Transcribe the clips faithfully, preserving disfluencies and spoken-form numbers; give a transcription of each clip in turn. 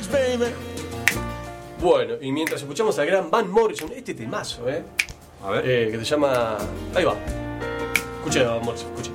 Bueno, y mientras escuchamos al gran Van Morrison, este temazo, ¿eh? A ver. Eh, que se llama... Ahí va. Escuché a Van Morrison, escuché.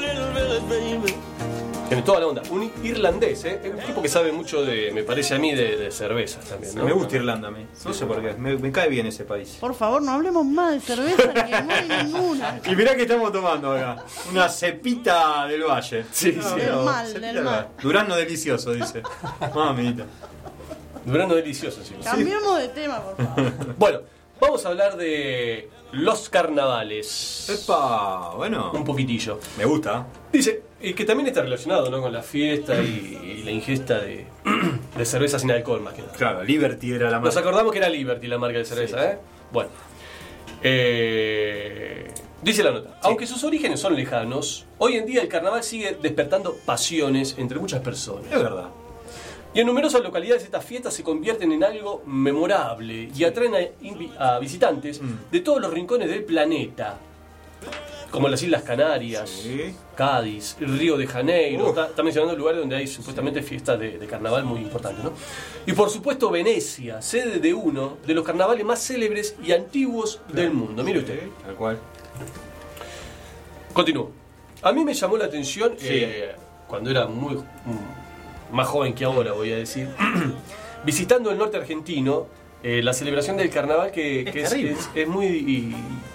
Tiene toda la onda. Un irlandés, ¿eh? Es un tipo que sabe mucho de, me parece a mí, de, de cervezas también, ¿no? Me gusta Irlanda a mí. No sé por qué. Me, me cae bien ese país. Por favor, no hablemos más de cerveza, que no hay ninguna. Y mirá que estamos tomando acá. Una cepita del valle. Sí, No, sí. mirá, Del mal, cepita del mal. valle. Durazno delicioso, dice. Mamita. Durando delicioso, sí. Cambiemos de tema, por favor. Bueno, vamos a hablar de los carnavales. Epa, bueno. Un poquitillo. Me gusta. Dice, y que también está relacionado, ¿no? Con la fiesta y, y la ingesta de, de cerveza sin alcohol, más que nada. Claro, Liberty era la Nos marca. acordamos que era Liberty la marca de cerveza, Sí. ¿eh? Bueno. Eh, dice la nota. Aunque sus orígenes son lejanos, hoy en día el carnaval sigue despertando pasiones entre muchas personas. Es verdad. Y en numerosas localidades estas fiestas se convierten en algo memorable y atraen a, invi- a visitantes Mm. de todos los rincones del planeta. Como las Islas Canarias, Sí. Cádiz, Río de Janeiro. Uf. Está, está mencionando lugares donde hay supuestamente fiestas de, de carnaval muy importantes, ¿no? Y por supuesto Venecia, sede de uno de los carnavales más célebres y antiguos del mundo. Mire usted. Sí, tal cual. Continúo. A mí me llamó la atención, Sí. eh, cuando era muy mm, más joven que ahora, voy a decir, visitando el norte argentino, eh, la celebración del carnaval que, Es que es, terrible. es- es muy... y-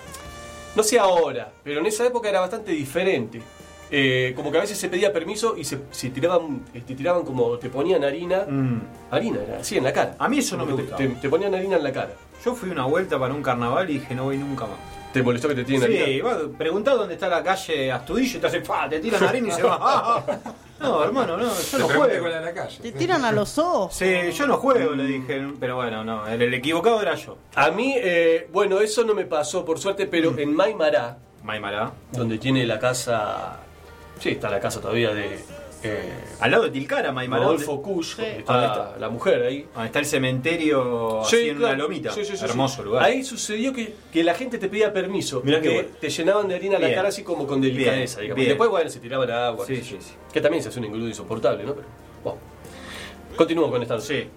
no sé ahora, pero en esa época era bastante diferente. Eh, como que a veces se pedía permiso y se, se tiraban, te tiraban como, te ponían harina, Mm. harina era, así en la cara. A mí eso no me Te- gusta. Te, te ponían harina en la cara. Yo fui una vuelta para un carnaval y dije no voy nunca más. ¿Te molestó que te tiren Sí, harina? va, preguntá dónde está la calle Astudillo y te hace fa, te tiran harina y se va. Ah, ah. No, hermano, no, yo no pregunté juego. cuál era la calle. Te tiran a los ojos. Sí, yo no juego, le dije, pero bueno, no, el, el equivocado era yo. A mí, eh, bueno, eso no me pasó por suerte, pero Mm. en Maimará, Maimará. donde tiene la casa, sí, está la casa todavía de eh, Al lado de Tilcara, Maimará. Rodolfo donde- Kusch, Sí. donde está, ¿Dónde está? la mujer ahí. donde está el cementerio así Sí, en claro. una lomita. Sí, sí, sí, Hermoso sí. lugar. Ahí sucedió que, que la gente te pedía permiso. Mirá qué que bueno. te llenaban de harina la Bien. cara así como con delicadeza, Bien, digamos. bien. Y después, bueno, se tiraban agua. Sí, qué sé yo. sí, sí. Que también se hace un engrudo insoportable, ¿no? Pero, bueno. Continúo con esta. Sí.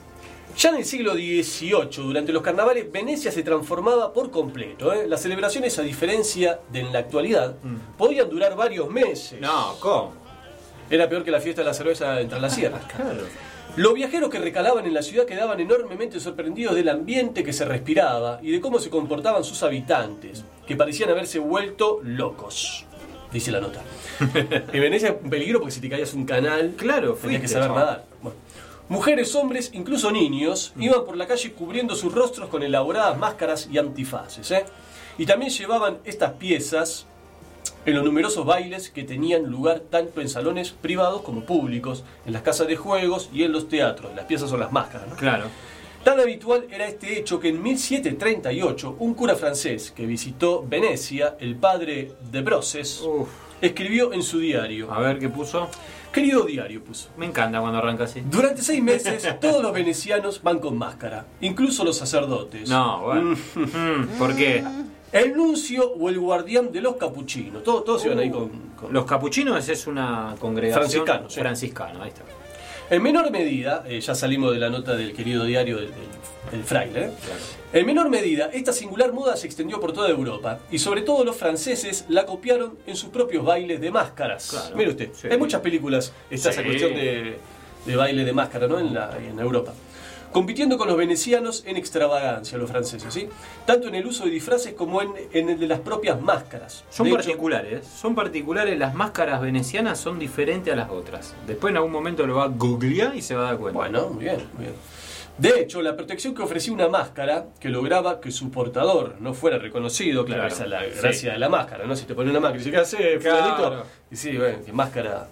Ya en el siglo dieciocho, durante los carnavales, Venecia se transformaba por completo. ¿eh? Las celebraciones, a diferencia de en la actualidad, Mm. podían durar varios meses. No, ¿cómo? Era peor que la fiesta de la cerveza entre las sierras. Claro. Los viajeros que recalaban en la ciudad quedaban enormemente sorprendidos del ambiente que se respiraba y de cómo se comportaban sus habitantes, que parecían haberse vuelto locos, dice la nota. En Venecia es un peligro porque si te caías un canal, Claro, tenías que fuiste, saber chaval. nadar. Bueno. Mujeres, hombres, incluso niños, iban por la calle cubriendo sus rostros con elaboradas máscaras y antifaces. ¿eh? Y también llevaban estas piezas en los numerosos bailes que tenían lugar tanto en salones privados como públicos, en las casas de juegos y en los teatros. Las piezas son las máscaras, ¿no? Claro. Tan habitual era este hecho que en mil setecientos treinta y ocho un cura francés que visitó Venecia, el padre de Brosses, Uf. escribió en su diario. A ver qué puso. Querido diario, puso. Me encanta cuando arranca así. Durante seis meses todos los venecianos van con máscara, incluso los sacerdotes. No, bueno. Mm, ¿por qué? El nuncio o el guardián de los capuchinos. Todos, todos iban ahí con, con- Los capuchinos es una congregación Franciscano, sí. franciscana, ahí está. En menor medida, eh, ya salimos de la nota del querido diario del, del- del fraile, ¿eh? Claro. En menor medida, esta singular moda se extendió por toda Europa y sobre todo los franceses la copiaron en sus propios bailes de máscaras. Claro. Mire usted, Sí. en muchas películas está esa Sí. cuestión de, de baile de máscara, ¿no? En, la, en Europa. Compitiendo con los venecianos en extravagancia, los franceses, ¿sí? Tanto en el uso de disfraces como en, en el de las propias máscaras. Son De hecho, particulares, son particulares, las máscaras venecianas son diferentes a las otras. Después en algún momento lo va a googlear y se va a dar cuenta. Bueno, muy bien, muy bien. De hecho, la protección que ofrecía una máscara que lograba que su portador no fuera reconocido, claro, Claro, esa es la sí. gracia de la máscara, ¿no? Si te pones una máscara y dices, ¿qué hace, Claro. fulanito? Y sí, bueno, que máscara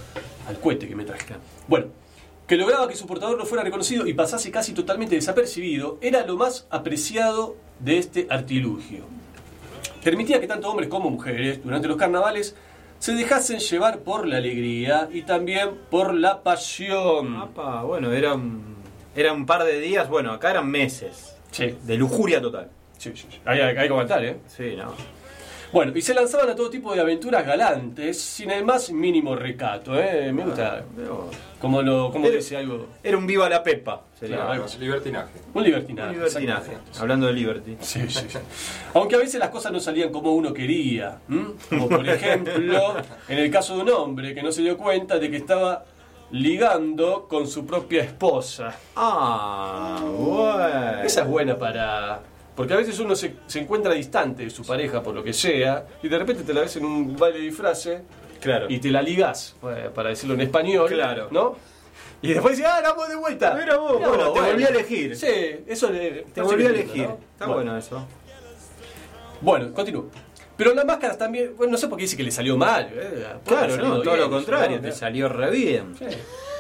al cohete que me traje. Bueno, que lograba que su portador no fuera reconocido y pasase casi totalmente desapercibido, era lo más apreciado de este artilugio. Permitía que tanto hombres como mujeres, durante los carnavales, se dejasen llevar por la alegría y también por la pasión. Apa, bueno, era un, era un par de días, bueno, acá eran meses Sí, de lujuria total. sí, sí, sí. Hay, hay, hay que aguantar, ¿eh? Sí, no. Bueno, y se lanzaban a todo tipo de aventuras galantes, sin el más mínimo recato, ¿eh? Me gusta. Como lo como Era- dice algo. Era un viva la pepa. Sería. Claro. Claro, libertinaje. Un libertinaje. Un libertinaje. exactamente. Hablando de Liberty. Sí, sí, sí. Aunque a veces las cosas no salían como uno quería. ¿m? Como por ejemplo, en el caso de un hombre que no se dio cuenta de que estaba ligando con su propia esposa. Ah, bueno. Esa es buena para... Porque a veces uno se, se encuentra distante de su pareja por lo que sea, y de repente te la ves en un baile de disfraces Claro. y te la ligás, eh, para decirlo en español, Claro. ¿no? Y después dices, ah, la voz de vuelta. Mira vos, bueno, te volví a elegir. Sí, eso le, Te volví a elegir. Está bueno eso. Bueno, continúo. Pero las máscaras también, bueno, no sé por qué dice que le salió mal. ¿eh? Puede Claro, haber no, salido todo bien, lo contrario, ¿no? te salió re bien. Sí.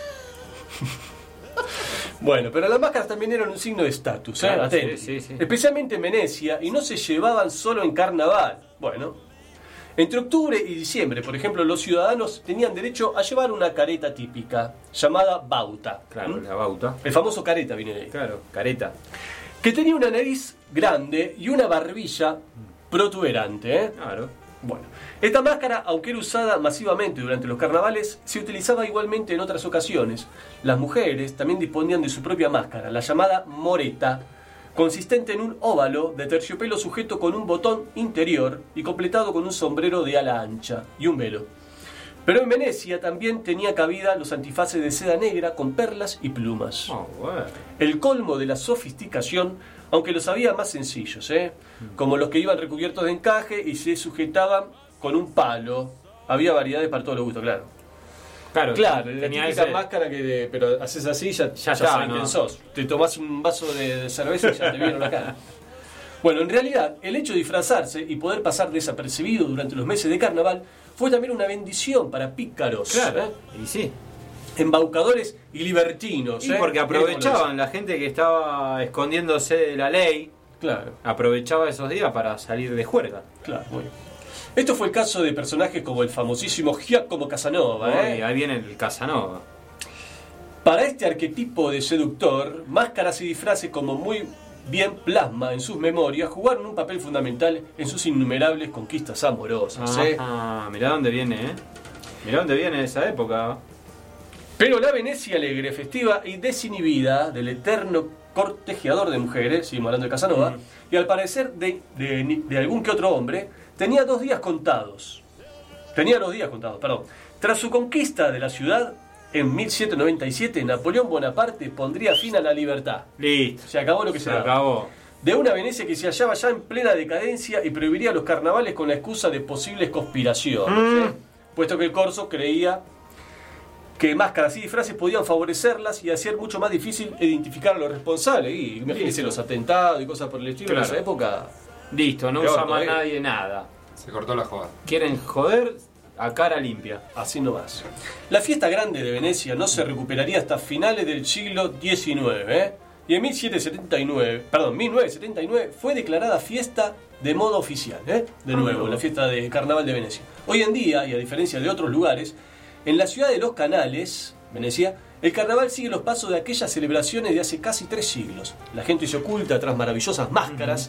Bueno, pero las máscaras también eran un signo de estatus, ¿eh? Claro, Atenti. sí, sí, sí. Especialmente en Venecia, y no se llevaban solo en carnaval. Bueno, entre octubre y diciembre, por ejemplo, los ciudadanos tenían derecho a llevar una careta típica, llamada bauta. Claro, ¿Mm? la bauta. El famoso careta viene de ahí. Claro, careta. Que tenía una nariz grande y una barbilla protuberante, ¿eh? Claro. Bueno, esta máscara, aunque era usada masivamente durante los carnavales, se utilizaba igualmente en otras ocasiones. Las mujeres también disponían de su propia máscara, la llamada moreta, consistente en un óvalo de terciopelo sujeto con un botón interior y completado con un sombrero de ala ancha y un velo. Pero en Venecia también tenía cabida los antifaces de seda negra con perlas y plumas. Oh, bueno. El colmo de la sofisticación, aunque los había más sencillos, ¿eh? Como los que iban recubiertos de encaje y se sujetaban con un palo. Había variedades para todos los gustos, claro. Claro, Claro, la tenía típica ese... máscara que de- pero haces así ya, ya, Ya está, saben ¿no? quién sos. Te tomás un vaso de, de cerveza y ya te vieron la cara. Bueno, en realidad, el hecho de disfrazarse y poder pasar desapercibido durante los meses de carnaval fue también una bendición para pícaros, Claro, ¿eh? y sí. Embaucadores y libertinos. Y ¿eh? porque aprovechaban la gente que estaba escondiéndose de la ley, Claro. aprovechaba esos días para salir de juerga. Claro, muy bien. Esto fue el caso de personajes como el famosísimo Giacomo Casanova. Uy, ¿eh? ahí viene el Casanova. Para este arquetipo de seductor, máscaras y disfraces como muy bien plasma en sus memorias, jugaron un papel fundamental en sus innumerables conquistas amorosas. ¿eh? Ah, mirá dónde viene, ¿eh? Mirá dónde viene esa época. Pero la Venecia alegre, festiva y desinhibida del eterno cortejeador de mujeres, seguimos hablando de Casanova, Mm. y al parecer de, de- de algún que otro hombre, tenía dos días contados. Tenía dos días contados, perdón. Tras su conquista de la ciudad, en mil setecientos noventa y siete, Napoleón Bonaparte pondría fin a la libertad. Listo. Se acabó lo que se, Se daba. acabó. De una Venecia que se hallaba ya en plena decadencia y prohibiría los carnavales con la excusa de posibles conspiraciones. Mm. ¿eh? Puesto que el corso creía que máscaras y disfraces podían favorecerlas y hacer mucho más difícil identificar a los responsables. Y imagínense Listo. los atentados y cosas por el estilo Claro. en esa época. Listo, no Peor usa más todavía. nadie nada. Se cortó la joda. Quieren joder a cara limpia. Así nomás. La fiesta grande de Venecia no se recuperaría hasta finales del siglo diecinueve. ¿eh? Y en mil setecientos setenta y nueve, perdón, mil novecientos setenta y nueve fue declarada fiesta de modo oficial. ¿eh? De nuevo, la fiesta de Carnaval de Venecia. Hoy en día, y a diferencia de otros lugares, en la ciudad de los Canales, Venecia, el carnaval sigue los pasos de aquellas celebraciones de hace casi tres siglos. La gente se oculta tras maravillosas máscaras,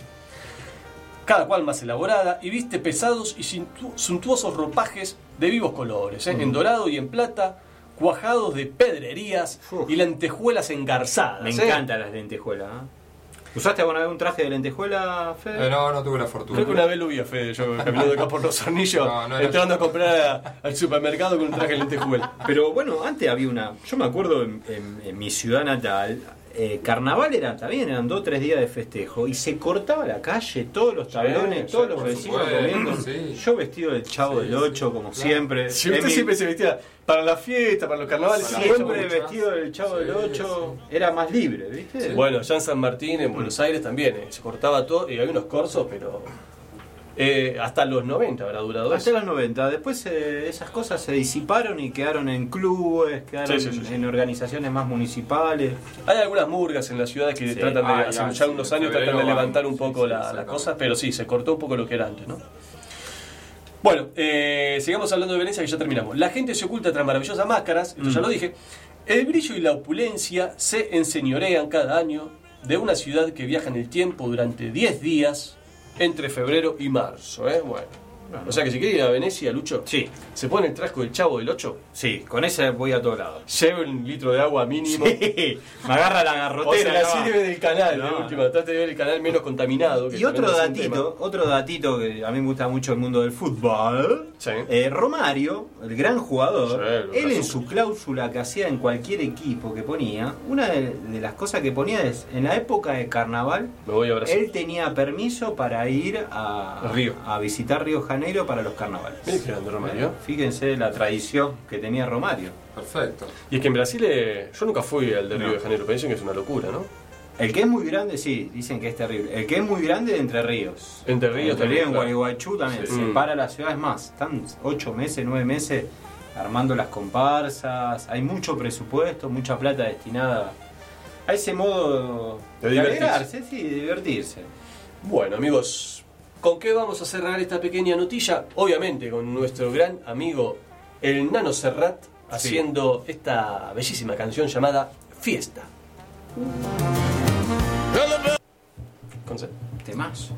cada cual más elaborada, y viste pesados y suntu- suntuosos ropajes de vivos colores, ¿eh? en dorado y en plata, cuajados de pedrerías Uf. y lentejuelas engarzadas. Me ¿eh? encantan las lentejuelas. ¿eh? ¿Usaste alguna vez un traje de lentejuela, Fede? Eh, no, no tuve la fortuna. Creo que una vez lo vi a Fede, yo caminando acá por los hornillos, No, no era entrando yo. a comprar a- al supermercado con un traje de lentejuela. Pero bueno, antes había una. Yo me acuerdo en, en- en mi ciudad natal, eh, carnaval era también, eran dos o tres días de festejo y se cortaba la calle, todos los tablones, sí, todos los por vecinos supuesto, comiendo. sí. Yo vestido del chavo Sí, del ocho, sí, como claro. siempre. Si usted En mi- siempre se vestía para la fiesta, para los carnavales, Para siempre. siempre muchas. vestido del chavo del Sí, ocho, era más libre, ¿viste? Sí. Bueno, ya en San Martín, en Buenos Aires también, eh, se cortaba todo y había unos corsos, pero eh, hasta los noventa habrá durado Hasta eso. los noventa, después eh, esas cosas se disiparon y quedaron en clubes, quedaron Sí, sí, sí, sí. en organizaciones más municipales. Hay algunas murgas en las ciudades que Sí. tratan de, Ah, hace ya, ya sí, unos en años febrero tratan de levantar van, un sí, poco sí, la, se la acabó. cosa, pero sí, se cortó un poco lo que era antes, ¿no? Bueno, eh, sigamos hablando de Venecia que ya terminamos. La gente se oculta tras maravillosas máscaras, esto ya Mm. lo dije. El brillo y la opulencia se enseñorean cada año de una ciudad que viaja en el tiempo durante diez días entre febrero y marzo. ¿eh? Bueno, Claro. O sea que si quiere ir a Venecia, Lucho, Sí, se pone el trasco del Chavo del ocho, sí, con ese voy a todos lados. lleva un litro de agua mínimo. Sí, me agarra la O garrotera. se la no. sirve del canal, No, de no. última. Trate de ver el canal menos contaminado. que Y otro también es un tema. datito, otro datito que a mí me gusta mucho el mundo del fútbol. Sí. Eh, Romario, el gran jugador, Sí, lo él en resumo. su cláusula que hacía en cualquier equipo que ponía, una de, de las cosas que ponía es, en la época de carnaval, Me voy a Brasil. él tenía permiso para ir a, Río. a visitar Río Janeiro para los carnavales. Mira qué grande Romario. Fíjense la tradición que tenía Romario. Perfecto. Y es que en Brasil, eh, yo nunca fui al de Río No. de Janeiro, pero dicen que es una locura, ¿no? El que es muy grande, sí, dicen que es terrible. El que es muy grande de Entre Ríos. Entre Ríos Entre Ríos, en también, claro. Gualeguaychú también. Sí. Separa las ciudades más. Están ocho meses, nueve meses armando las comparsas. Hay mucho presupuesto, mucha plata destinada a ese modo De de, divertirse. alegrarse, sí, de divertirse. Bueno, amigos, ¿con qué vamos a cerrar esta pequeña notilla? Obviamente con nuestro gran amigo el Nano Serrat haciendo esta bellísima canción llamada Fiesta. Con C. Temazo.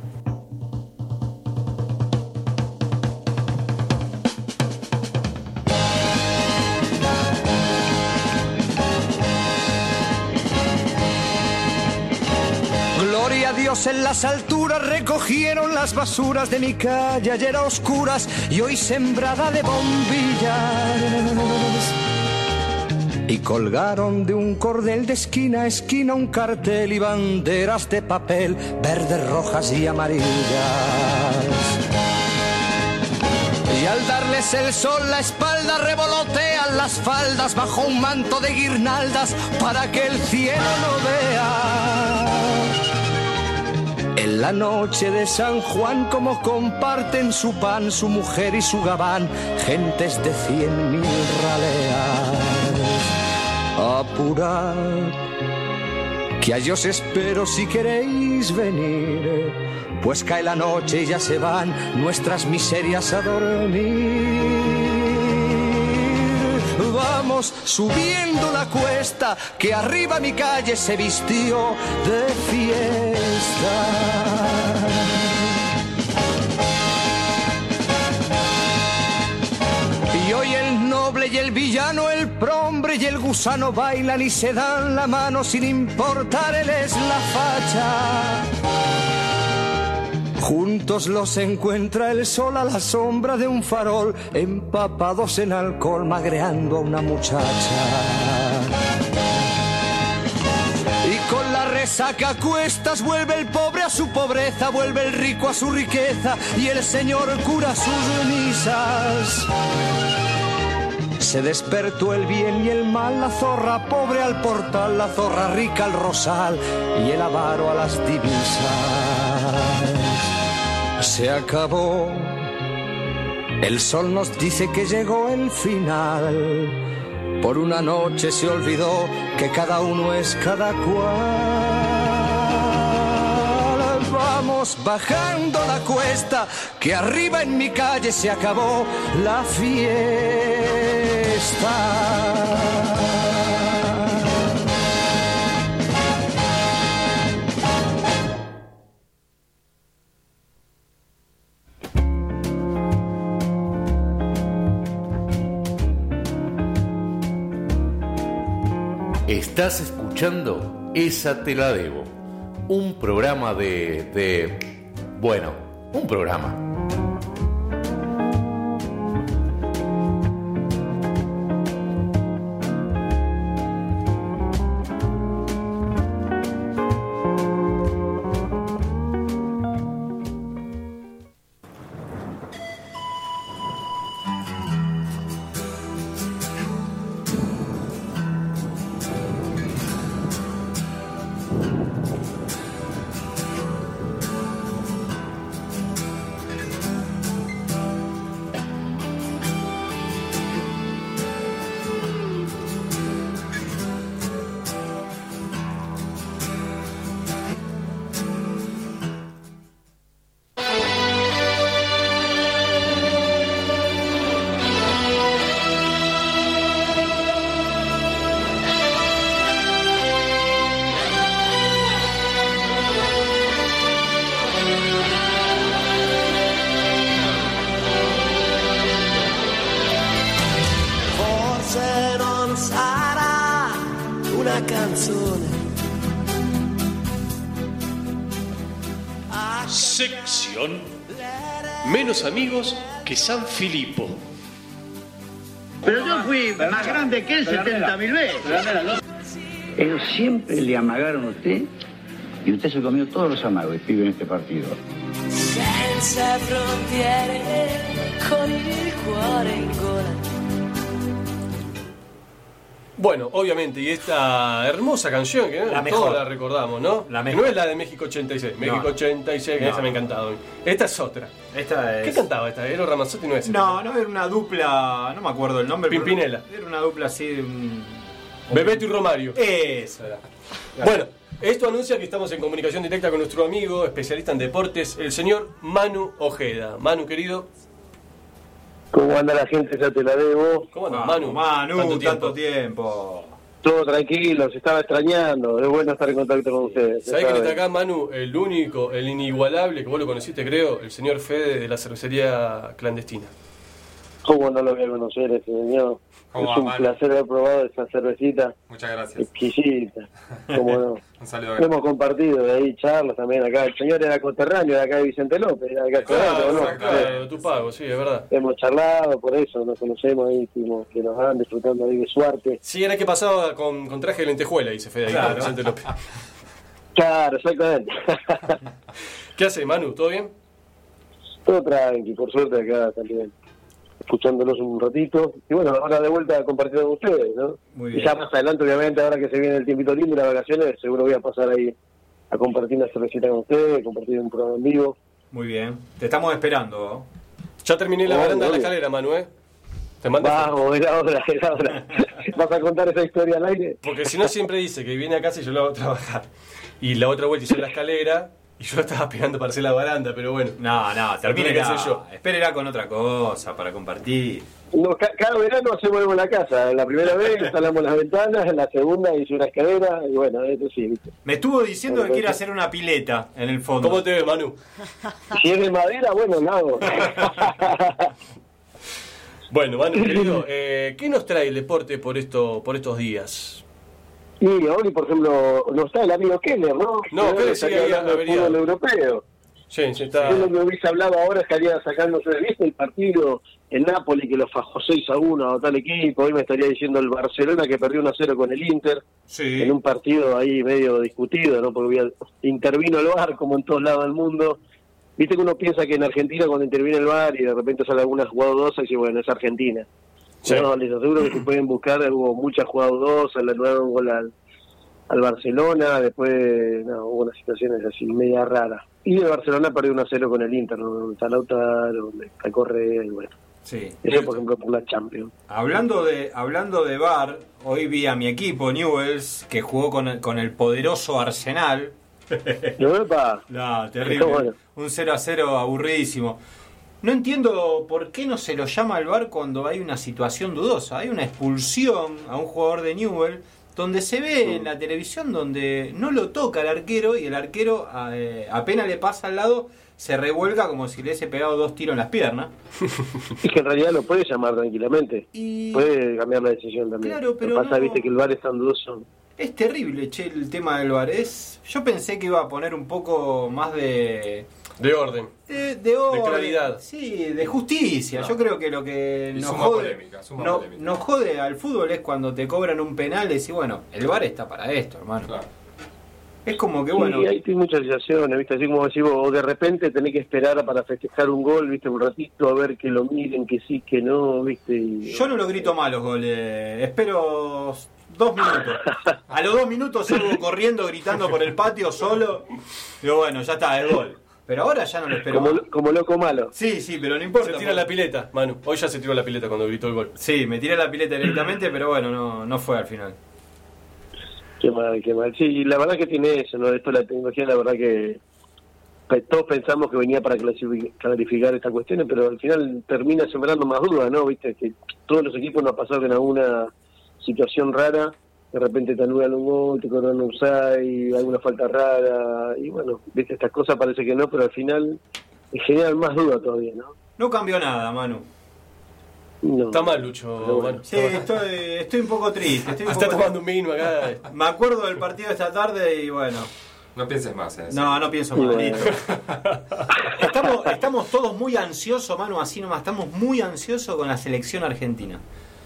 Gloria a Dios en las alturas, recogieron las basuras de mi calle ayer a oscuras y hoy sembrada de bombillas. Y colgaron de un cordel de esquina a esquina un cartel y banderas de papel, verdes, rojas y amarillas. Y al darles el sol la espalda revolotean las faldas bajo un manto de guirnaldas para que el cielo no vea. En la noche de San Juan como comparten su pan, su mujer y su gabán, gentes de cien mil raleas. Apurad, que a Dios espero si queréis venir, pues cae la noche y ya se van nuestras miserias a dormir. Vamos subiendo la cuesta, que arriba mi calle se vistió de fiesta. Y hoy el noble y el villano, el prombre y el gusano bailan y se dan la mano sin importarles la facha. Juntos los encuentra el sol a la sombra de un farol, empapados en alcohol, magreando a una muchacha. Y con la resaca a cuestas vuelve el pobre a su pobreza, vuelve el rico a su riqueza y el señor cura sus misas. Se despertó el bien y el mal, la zorra pobre al portal, la zorra rica al rosal y el avaro a las divisas. Se acabó, el sol nos dice que llegó el final. Por una noche se olvidó que cada uno es cada cual. Vamos bajando la cuesta, que arriba en mi calle se acabó la fiesta. Estás escuchando Esa Te La Debo, un programa de, de... bueno, un programa. forse non sarà una canzone. Sección Menos amigos que San Filipo. Pero yo fui más grande que él setenta mil veces. Ellos siempre le amagaron a usted y usted se comió todos los amagos, pibe, en este partido. Senza frontiere, con il cuore in gola. Bueno, obviamente, y esta hermosa canción que La todos mejor. la recordamos, ¿no? La Que mejor. no es la de México ochenta y seis. México No. ochenta y seis, que No. esa me ha encantado. Esta es otra. Esta es... ¿Qué cantaba esta? ¿Ero Ramazzotti no es? No, no, era una dupla, no me acuerdo el nombre. pero Pimpinela. Era una dupla así de un... Bebeto y Romario. Eso era. Bueno, esto anuncia que estamos en comunicación directa con nuestro amigo, especialista en deportes, el señor Manu Ojeda. Manu, querido, ¿Cómo anda la gente? Ya te la debo. ¿cómo andas, Vamos, Manu? Manu, Tanto tanto tiempo. tiempo. Todo tranquilo, se estaba extrañando. Es bueno estar en contacto con ustedes. ¿Sabés ya quién está saben. acá, Manu? El único, el inigualable, que vos lo conociste, creo, el señor Fede de la cervecería clandestina. ¿Cómo no lo voy a conocer ese señor? ¿Cómo Es va, un Manu? placer haber probado esa cervecita Muchas gracias. exquisita. ¿Cómo no? Un saludo grande. Hemos compartido de ahí charlas también acá. El señor era coterráneo de acá de Vicente López. Era acá Claro, ¿no? claro, claro, tu pago, sí, es verdad. Hemos charlado, por eso nos conocemos ahí, fuimos, que nos van disfrutando ahí de suerte. Sí, era que pasaba con, con traje de lentejuela, dice Fede ahí, Claro. con Vicente López. Claro, exactamente. ¿Qué hace, Manu? ¿Todo bien? Todo tranqui, por suerte acá también, escuchándolos un ratito. Y bueno, ahora de vuelta a compartir con ustedes, ¿no? Muy Y bien. ya más adelante, obviamente, ahora que se viene el tiempito lindo y las vacaciones, seguro voy a pasar ahí a compartir una cervecita con ustedes, compartir un programa en vivo. Muy bien. Te estamos esperando. Ya terminé la Oh, baranda de la obvio. escalera, Manu, ¿eh? Te mando Vamos, era hora, era hora. ¿Vas a contar esa historia al aire? Porque si no siempre dice que viene a casa y yo lo hago trabajar. Y la otra vuelta hizo la escalera y yo estaba esperando para hacer la baranda, pero bueno. No, no, termine que hacer yo. Espérela con otra cosa para compartir. No, ca- cada verano hacemos algo en la casa. La primera vez instalamos las ventanas, la segunda hice una escalera, y bueno, eso sí, ¿viste? Me estuvo diciendo que quiere hacer una pileta en el fondo. ¿Cómo te ves, Manu? Si es de madera, bueno, no hago. Bueno, Manu, querido, eh, ¿qué nos trae el deporte por esto, por estos días? Y hoy, por ejemplo, no está el amigo Keller, ¿no? No, Que Keller estaría sigue ahí hablando del averiado. fútbol europeo. Sí, sí, está. Yo lo que hubiese hablado ahora estaría sacándose de vista el partido en Nápoles que lo fajó seis a uno a tal equipo. Hoy me estaría diciendo el Barcelona que perdió uno a cero con el Inter Sí. en un partido ahí medio discutido, ¿no? Porque había- intervino el V A R como en todos lados del mundo. Viste que uno piensa que en Argentina cuando interviene el V A R y de repente sale alguna jugada dudosa y dice, bueno, es Argentina. Sí. No, les aseguro que se pueden buscar, hubo muchas jugadas dudosas, le anularon un gol al, al Barcelona, después no, hubo unas situaciones así media raras. Y el Barcelona perdió uno a cero con el Inter, ¿no? Donde está Lautaro, donde está Correa, y bueno. Sí. Eso, por ejemplo, por la Champions. Hablando de hablando de V A R, hoy vi a mi equipo Newell's que jugó con el, con el poderoso Arsenal. ¿No, epa? No, terrible. Bueno. Un cero a cero aburridísimo. No entiendo por qué no se lo llama al V A R cuando hay una situación dudosa. Hay una expulsión a un jugador de Newell donde se ve en la televisión donde no lo toca el arquero y el arquero eh, apenas le pasa al lado se revuelca como si le hubiese pegado dos tiros en las piernas. Es que en realidad lo puede llamar tranquilamente. Y Puede cambiar la decisión también. Claro, pero Lo que pasa, no- viste, que el V A R es tan dudoso. es terrible, che, el tema del V A R. Es, yo pensé que iba a poner un poco más de... De orden. De, de orden, claridad. sí, de justicia. No. Yo creo que lo que Y nos suma jode, polémica, suma no- polémica. nos jode al fútbol es cuando te cobran un penal y decís, bueno, el V A R está para esto, hermano. Claro. Es como que, bueno, Sí, ahí tiene muchas situaciones, ¿viste? Así como decís vos, o de repente tenés que esperar para festejar un gol, ¿viste? Un ratito a ver que lo miren, que sí, que no, ¿viste? Y... yo no lo grito mal los goles. Espero dos minutos. A los dos minutos salgo corriendo, gritando por el patio solo. Digo, bueno, ya está, el gol. Pero ahora ya no lo espero como, más. como loco malo. Sí, sí, pero no importa. Se tira la pileta, Manu. Hoy ya se tiró la pileta cuando gritó el gol. Sí, me tiré la pileta directamente, pero bueno, no, no fue al final. Qué mal, qué mal. Sí, la verdad que tiene eso, ¿no? Esto, la tecnología, la verdad que pe- todos pensamos que venía para clasifi- clarificar estas cuestiones, pero al final termina sembrando más dudas, ¿no? Viste, que todos los equipos nos ha pasado que en alguna situación rara, de repente te anulan un gol, te cobran un offside, alguna falta rara, y bueno, viste, estas cosas parece que no, pero al final generan más dudas todavía, ¿no? No cambió nada, Manu. No. Está mal, Lucho, Pero bueno. Manu. Sí, estoy, estoy un poco triste. Estoy un Está poco tomando un vino acá. Me acuerdo del partido de esta tarde y bueno. No pienses más en eso. No, no pienso Y más. bueno. listo. Estamos, estamos todos muy ansiosos, Manu, así nomás. Estamos muy ansiosos con la selección argentina.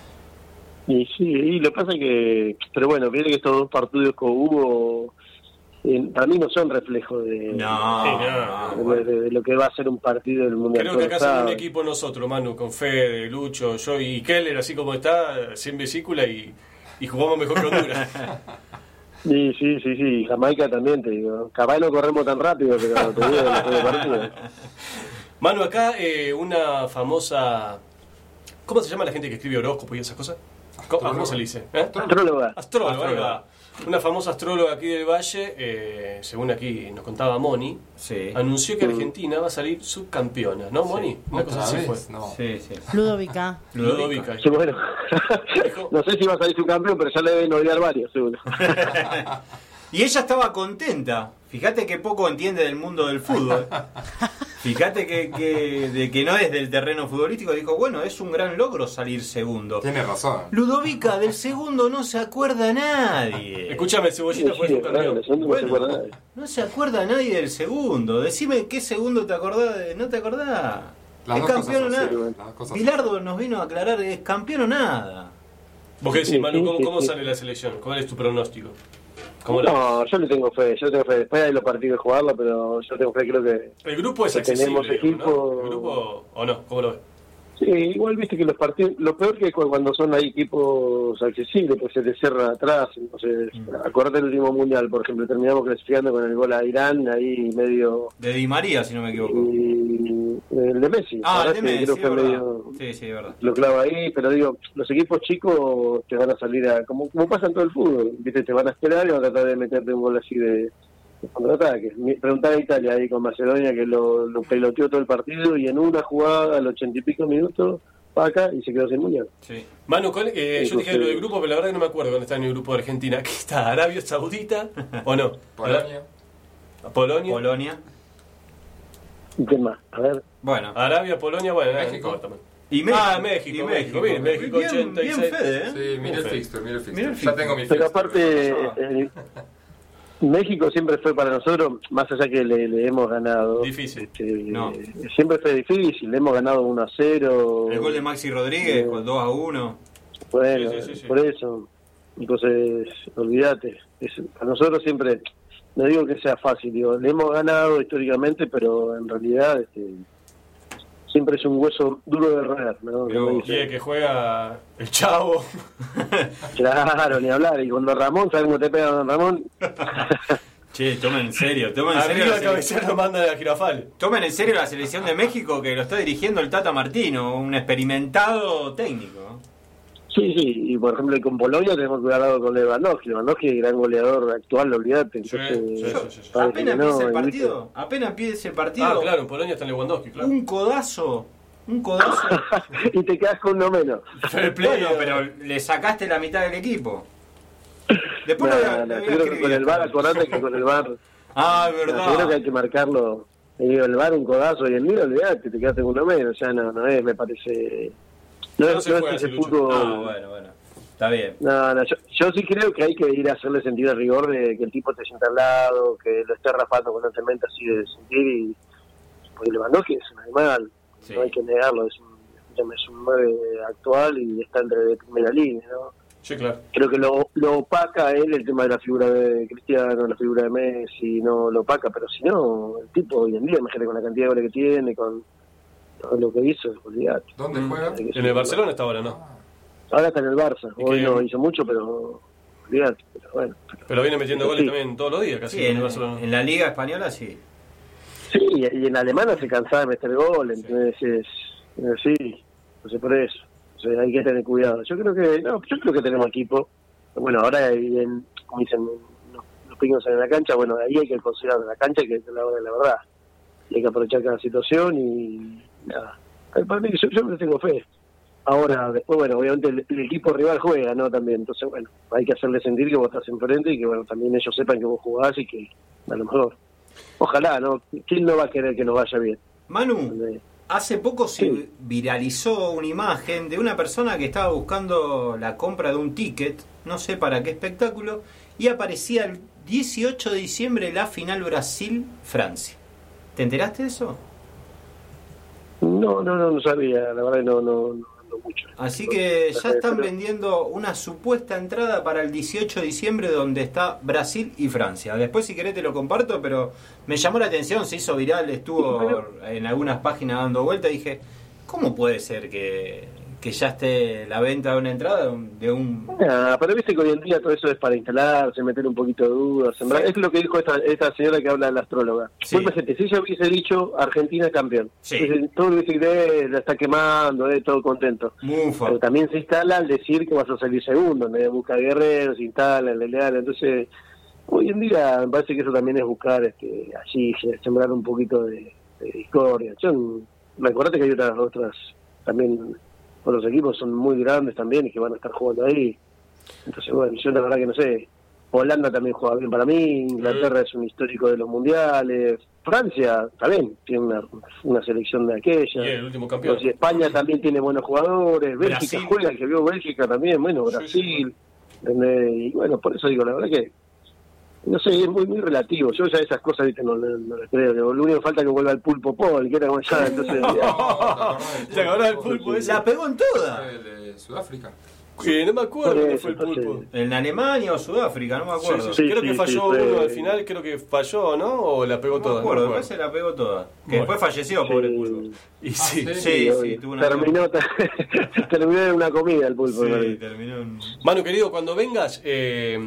Y sí, y lo que pasa es que, pero bueno, viene que estos dos partidos que hubo, eh, para mí no son reflejo de, No, Sí, no. de, de- de lo que va a ser un partido del Mundial. Creo que acá somos un Todos equipo nosotros, Manu, con Fede, Lucho, yo y Keller, así como está, sin vesícula y, y jugamos mejor que Honduras. Sí, sí, sí, sí, Jamaica también, te digo. Capaz no corremos tan rápido, pero te digo, después del partido. Manu, acá eh, una famosa... ¿Cómo se llama la gente que escribe horóscopo y esas cosas? ¿Cómo, ¿cómo se le dice? ¿Eh? Astróloga. Astróloga, ahí va. Una famosa astróloga aquí del Valle, eh, según aquí nos contaba Moni, Sí. anunció que Argentina va a salir subcampeona, ¿no, Moni? Una cosa ¿Otra así vez? fue. No. Sí, sí. Ludovica. Ludovica. Sí, bueno. No sé si va a salir su campeón, pero ya le deben odiar varios, seguro. Y ella estaba contenta. Fíjate que poco entiende del mundo del fútbol. Fíjate que, que, de que no es del terreno futbolístico. Dijo, bueno, es un gran logro salir segundo. Tiene razón. Ludovica, del segundo no se acuerda nadie. Escúchame, Cebollita fue Sí, subcampeón. claro, son- no se Bueno, acuerda nadie. no se acuerda nadie del segundo. Decime qué segundo te acordás. De... ¿No te acordás? Las es dos campeón o cosas nada. son, sí, las dos cosas son. Bilardo nos vino a aclarar, es campeón o nada. Vos qué decís, Sí, Manu, sí, ¿cómo, sí, cómo sí. sale la selección? ¿Cuál es tu pronóstico? ¿Cómo la- No, yo le tengo fe, yo le tengo fe. Después hay los partidos de jugarla, pero yo tengo fe, creo que... El grupo es que accesible, tenemos digamos, ¿no? equipo- ¿El grupo o no? ¿Cómo lo ves? Sí, igual viste que los partidos, lo peor que cu- cuando son ahí equipos accesibles, pues se te cierra atrás. Entonces, acordate del último mundial, por ejemplo, terminamos clasificando con el gol a Irán, ahí medio. De Di María, si no me equivoco. Y el de Messi. Ah, la el de verdad que Messi, creo es que fue verdad. medio. Sí, sí, es verdad. Lo clavo ahí, pero digo, los equipos chicos te van a salir a. Como, como pasa en todo el fútbol, viste, te van a esperar y van a tratar de meterte un gol así de. de contraataque. Mi- Preguntar a Italia ahí con Macedonia que lo, lo peloteó todo el partido y en una jugada al ochenta y pico minutos para acá y se quedó sin mundial. Sí. Manu, ¿cuál- eh, yo te dije lo del grupo, pero la verdad que no me acuerdo dónde está en el grupo de Argentina. ¿Qué está? ¿Arabia Saudita o no? Polonia. Polonia. Polonia. ¿Y qué más? A ver. Bueno. Arabia, Polonia, bueno, nada, no México. importa, man. Y Ah, México, México, bien, México, bien, ochenta y seis. bien Fede, ¿eh? Sí, mira el Ok. fixture, mira el fixture. Mira el Ya fixture. tengo mi Pero fixture. aparte, Ah, eh, México siempre fue para nosotros, más allá que le, le hemos ganado. Difícil. este, No. Siempre fue difícil, le hemos ganado uno a cero. El gol de Maxi Rodríguez con dos a uno. Bueno, Sí, sí, sí, sí. por eso. Entonces, olvídate. Es, a nosotros siempre, no digo que sea fácil, digo, le hemos ganado históricamente, pero en realidad este, siempre es un hueso duro de roer, ¿no? Pero- Como Y dice. el que juega el Chavo. Claro, ni hablar. Y con Don Ramón, ¿sabes cómo te pega Don Ramón? Che, tomen en serio, tomen en serio, Arriba la la cabecera lo manda de la Girafal. tomen en serio la selección de México que lo está dirigiendo el Tata Martino, un experimentado técnico. Sí, sí, y por ejemplo con Polonia tenemos que hablar con Lewandowski. Lewandowski, gran goleador actual, olvídate. Sí, Entonces, sí, sí, sí, sí. parece Apenas que no, empieza el y partido, apenas empieza el partido, Ah, claro, en Polonia está Lewandowski, claro. un codazo, un codazo. viste, y te quedas con uno menos. Fair play, Bueno, pero le sacaste la mitad del equipo. Después No, lo voy a- no, lo voy a yo creo que escribir. con el V A R, acordate que con el V A R, Ah, es yo creo que hay verdad. que marcarlo. Y digo, el V A R un codazo y el mío, olvídate, te quedaste con uno menos. Ya no, no es, me parece. No, No es, se no juega es ese así, Lucho. fútbol. Ah, bueno, bueno. Está bien. No, no, yo, yo sí creo que hay que ir a hacerle sentir el rigor de que el tipo te sienta al lado, que lo esté rafando constantemente así de sentir y porque Lewandowski es un animal, Sí. no hay que negarlo, es un, es un nueve actual y está entre de primera línea, ¿no? Sí, claro. Creo que lo, lo opaca a él el tema de la figura de Cristiano, la figura de Messi, no lo opaca, pero si no, el tipo hoy en día, imagínate con la cantidad de goles que tiene, con todo lo que hizo, olvidate. ¿Dónde juega? En el Barcelona está ahora, ¿no? Ahora está en el Barça, ¿Y hoy qué? no hizo mucho, pero olvidate, pero bueno. Pero viene metiendo Sí. goles también todos los días, casi. Sí, en en, el Barcelona. en la Liga Española sí. Sí, y en Alemania se cansaba de meter gol, entonces es, es sí, no sé por eso. O sea, hay que tener cuidado. Yo creo que, no, yo creo que tenemos equipo. Bueno, ahora hay en, como dicen los, los pingos en la cancha, bueno, ahí hay que considerar la cancha que es la hora de la verdad. Y hay que aprovechar cada situación y nada. Para mí, yo, yo le tengo fe. Ahora, después, bueno, obviamente el, el equipo rival juega, ¿no? También, entonces, bueno, hay que hacerle sentir que vos estás enfrente y que, bueno, también ellos sepan que vos jugás y que, a lo mejor, ojalá, ¿no? ¿Quién no va a querer que nos vaya bien? Manu, hace poco se Sí. viralizó una imagen de una persona que estaba buscando la compra de un ticket, no sé para qué espectáculo, y aparecía el dieciocho de diciembre la final Brasil-Francia. ¿Te enteraste de eso? No, no, no, no sabía, la verdad que no, no, no ando mucho. Así que ya están Pero- vendiendo una supuesta entrada para el dieciocho de diciembre donde está Brasil y Francia. Después si querés te lo comparto, pero me llamó la atención, se hizo viral, estuvo en algunas páginas dando vuelta y dije, ¿cómo puede ser que, que ya esté la venta de una entrada de un... de un- Ah, pero viste que hoy en día todo eso es para instalarse, meter un poquito de dudas, sembrar. Sí. Es lo que dijo esta, esta señora que habla de la astróloga. Sí. Vos imagínate, si ella hubiese dicho Argentina campeón, Sí. entonces, todo lo que dice, eh, la está quemando, eh, todo contento. Mufa. Pero también se instala al decir que vas a salir segundo, ¿no? Busca guerreros, se instala, le leal. Entonces, hoy en día me parece que eso también es buscar este, allí, sembrar un poquito de, de discordia. Yo, me acordate que hay otras, otras también, otros equipos son muy grandes también y que van a estar jugando ahí. Entonces, bueno, yo la verdad que no sé. Holanda también juega bien para mí, Inglaterra es un histórico de los mundiales, Francia también tiene una, una selección de aquella. Y el último campeón. Entonces, España también tiene buenos jugadores, Bélgica Brasil. juega, el que vio Bélgica también, bueno, Brasil, ¿entendés? Y bueno, por eso digo, la verdad que, no sé, es muy muy relativo, yo ya esas cosas, viste, no, no, no les creo, lo único que falta es que vuelva el Pulpo Paul, que era como ya, entonces, ¿Te acordás del pulpo ese? La pegó en toda. El de Sudáfrica. Que no me acuerdo Por dónde eso, fue el entonces- pulpo. En Alemania o Sudáfrica, no me acuerdo. Sí, sí, Sí, creo sí, que falló sí, fue- uno al final, creo que falló, ¿no? O la pegó No toda. me acuerdo, no me después se la pegó toda. Que Bueno. después falleció, pobre pulpo. Y sí. sí. Sí, obvio. sí, tuvo una... terminó, terminó en una comida el Pulpo. me Sí, parece. terminó en... Manu, querido, cuando vengas, eh,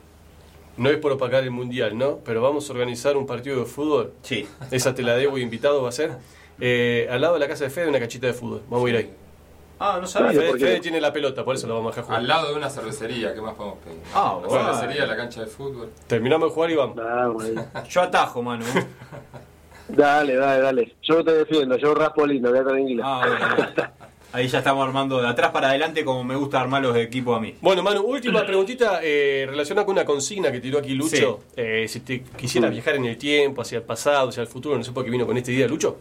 no es por opacar el mundial, ¿no? Pero vamos a organizar un partido de fútbol. Sí. Esa te la debo, invitado va a ser. Eh, al lado de la casa de Fede, una cachita de fútbol. Vamos a ir ahí. Ah, no sabía. Fede, ¿por qué? Fede tiene la pelota, por eso lo vamos a dejar jugar. Al lado de una cervecería, ¿qué más podemos pedir? Ah, La bueno. cervecería, la cancha de fútbol. Terminamos de jugar y vamos. Ah, bueno. Yo atajo, Manu. Dale, dale, dale. Yo te defiendo, yo raspo lindo, quédate tranquila. Ah, bueno. Ahí ya estamos armando de atrás para adelante como me gusta armar los equipos a mí. Bueno, Manu, última preguntita eh, relacionada con una consigna que tiró aquí Lucho. Eh, si te quisiera viajar en el tiempo, hacia el pasado, hacia el futuro, no sé por qué vino con esta idea, Lucho.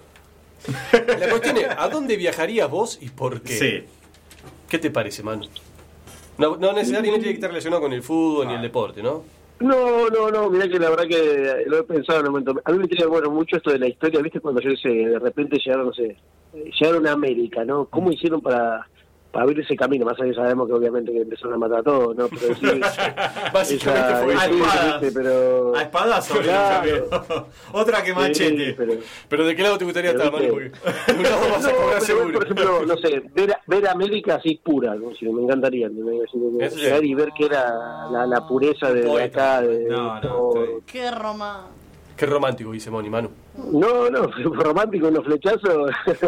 La cuestión es, ¿a dónde viajarías vos y por qué? Sí. ¿Qué te parece, Manu? No, no necesariamente tiene que estar relacionado con el fútbol ni el deporte, ¿no? No, no, no, mirá que la verdad que lo he pensado en un momento. A mí me tiene bueno mucho esto de la historia, ¿viste? Cuando yo sé, de repente llegaron, no sé, eh, llegaron a América, ¿no? ¿Cómo hicieron para, para abrir ese camino? Más allá sabemos que obviamente que empezaron a matar a todos, ¿no? Pero sí, Básicamente esa- fue a sí, eso. espadas. ¿viste? Pero... A espadazo. Claro. Otra que machete. Sí, pero... Pero ¿de qué lado te gustaría Pero estar, Manu? viste- Porque de un lado vas a No, cobrar pero, seguro. por ejemplo, no sé, ver, ver América así pura, ¿no? Sí, me encantaría, ¿entendés? Así como Eso sí. llegar y ver que era la, la pureza de, de Poeta. acá, de, No, no, todo. estoy- Qué román. Qué romántico, dice Moni, Manu. No, no, romántico, unos flechazos.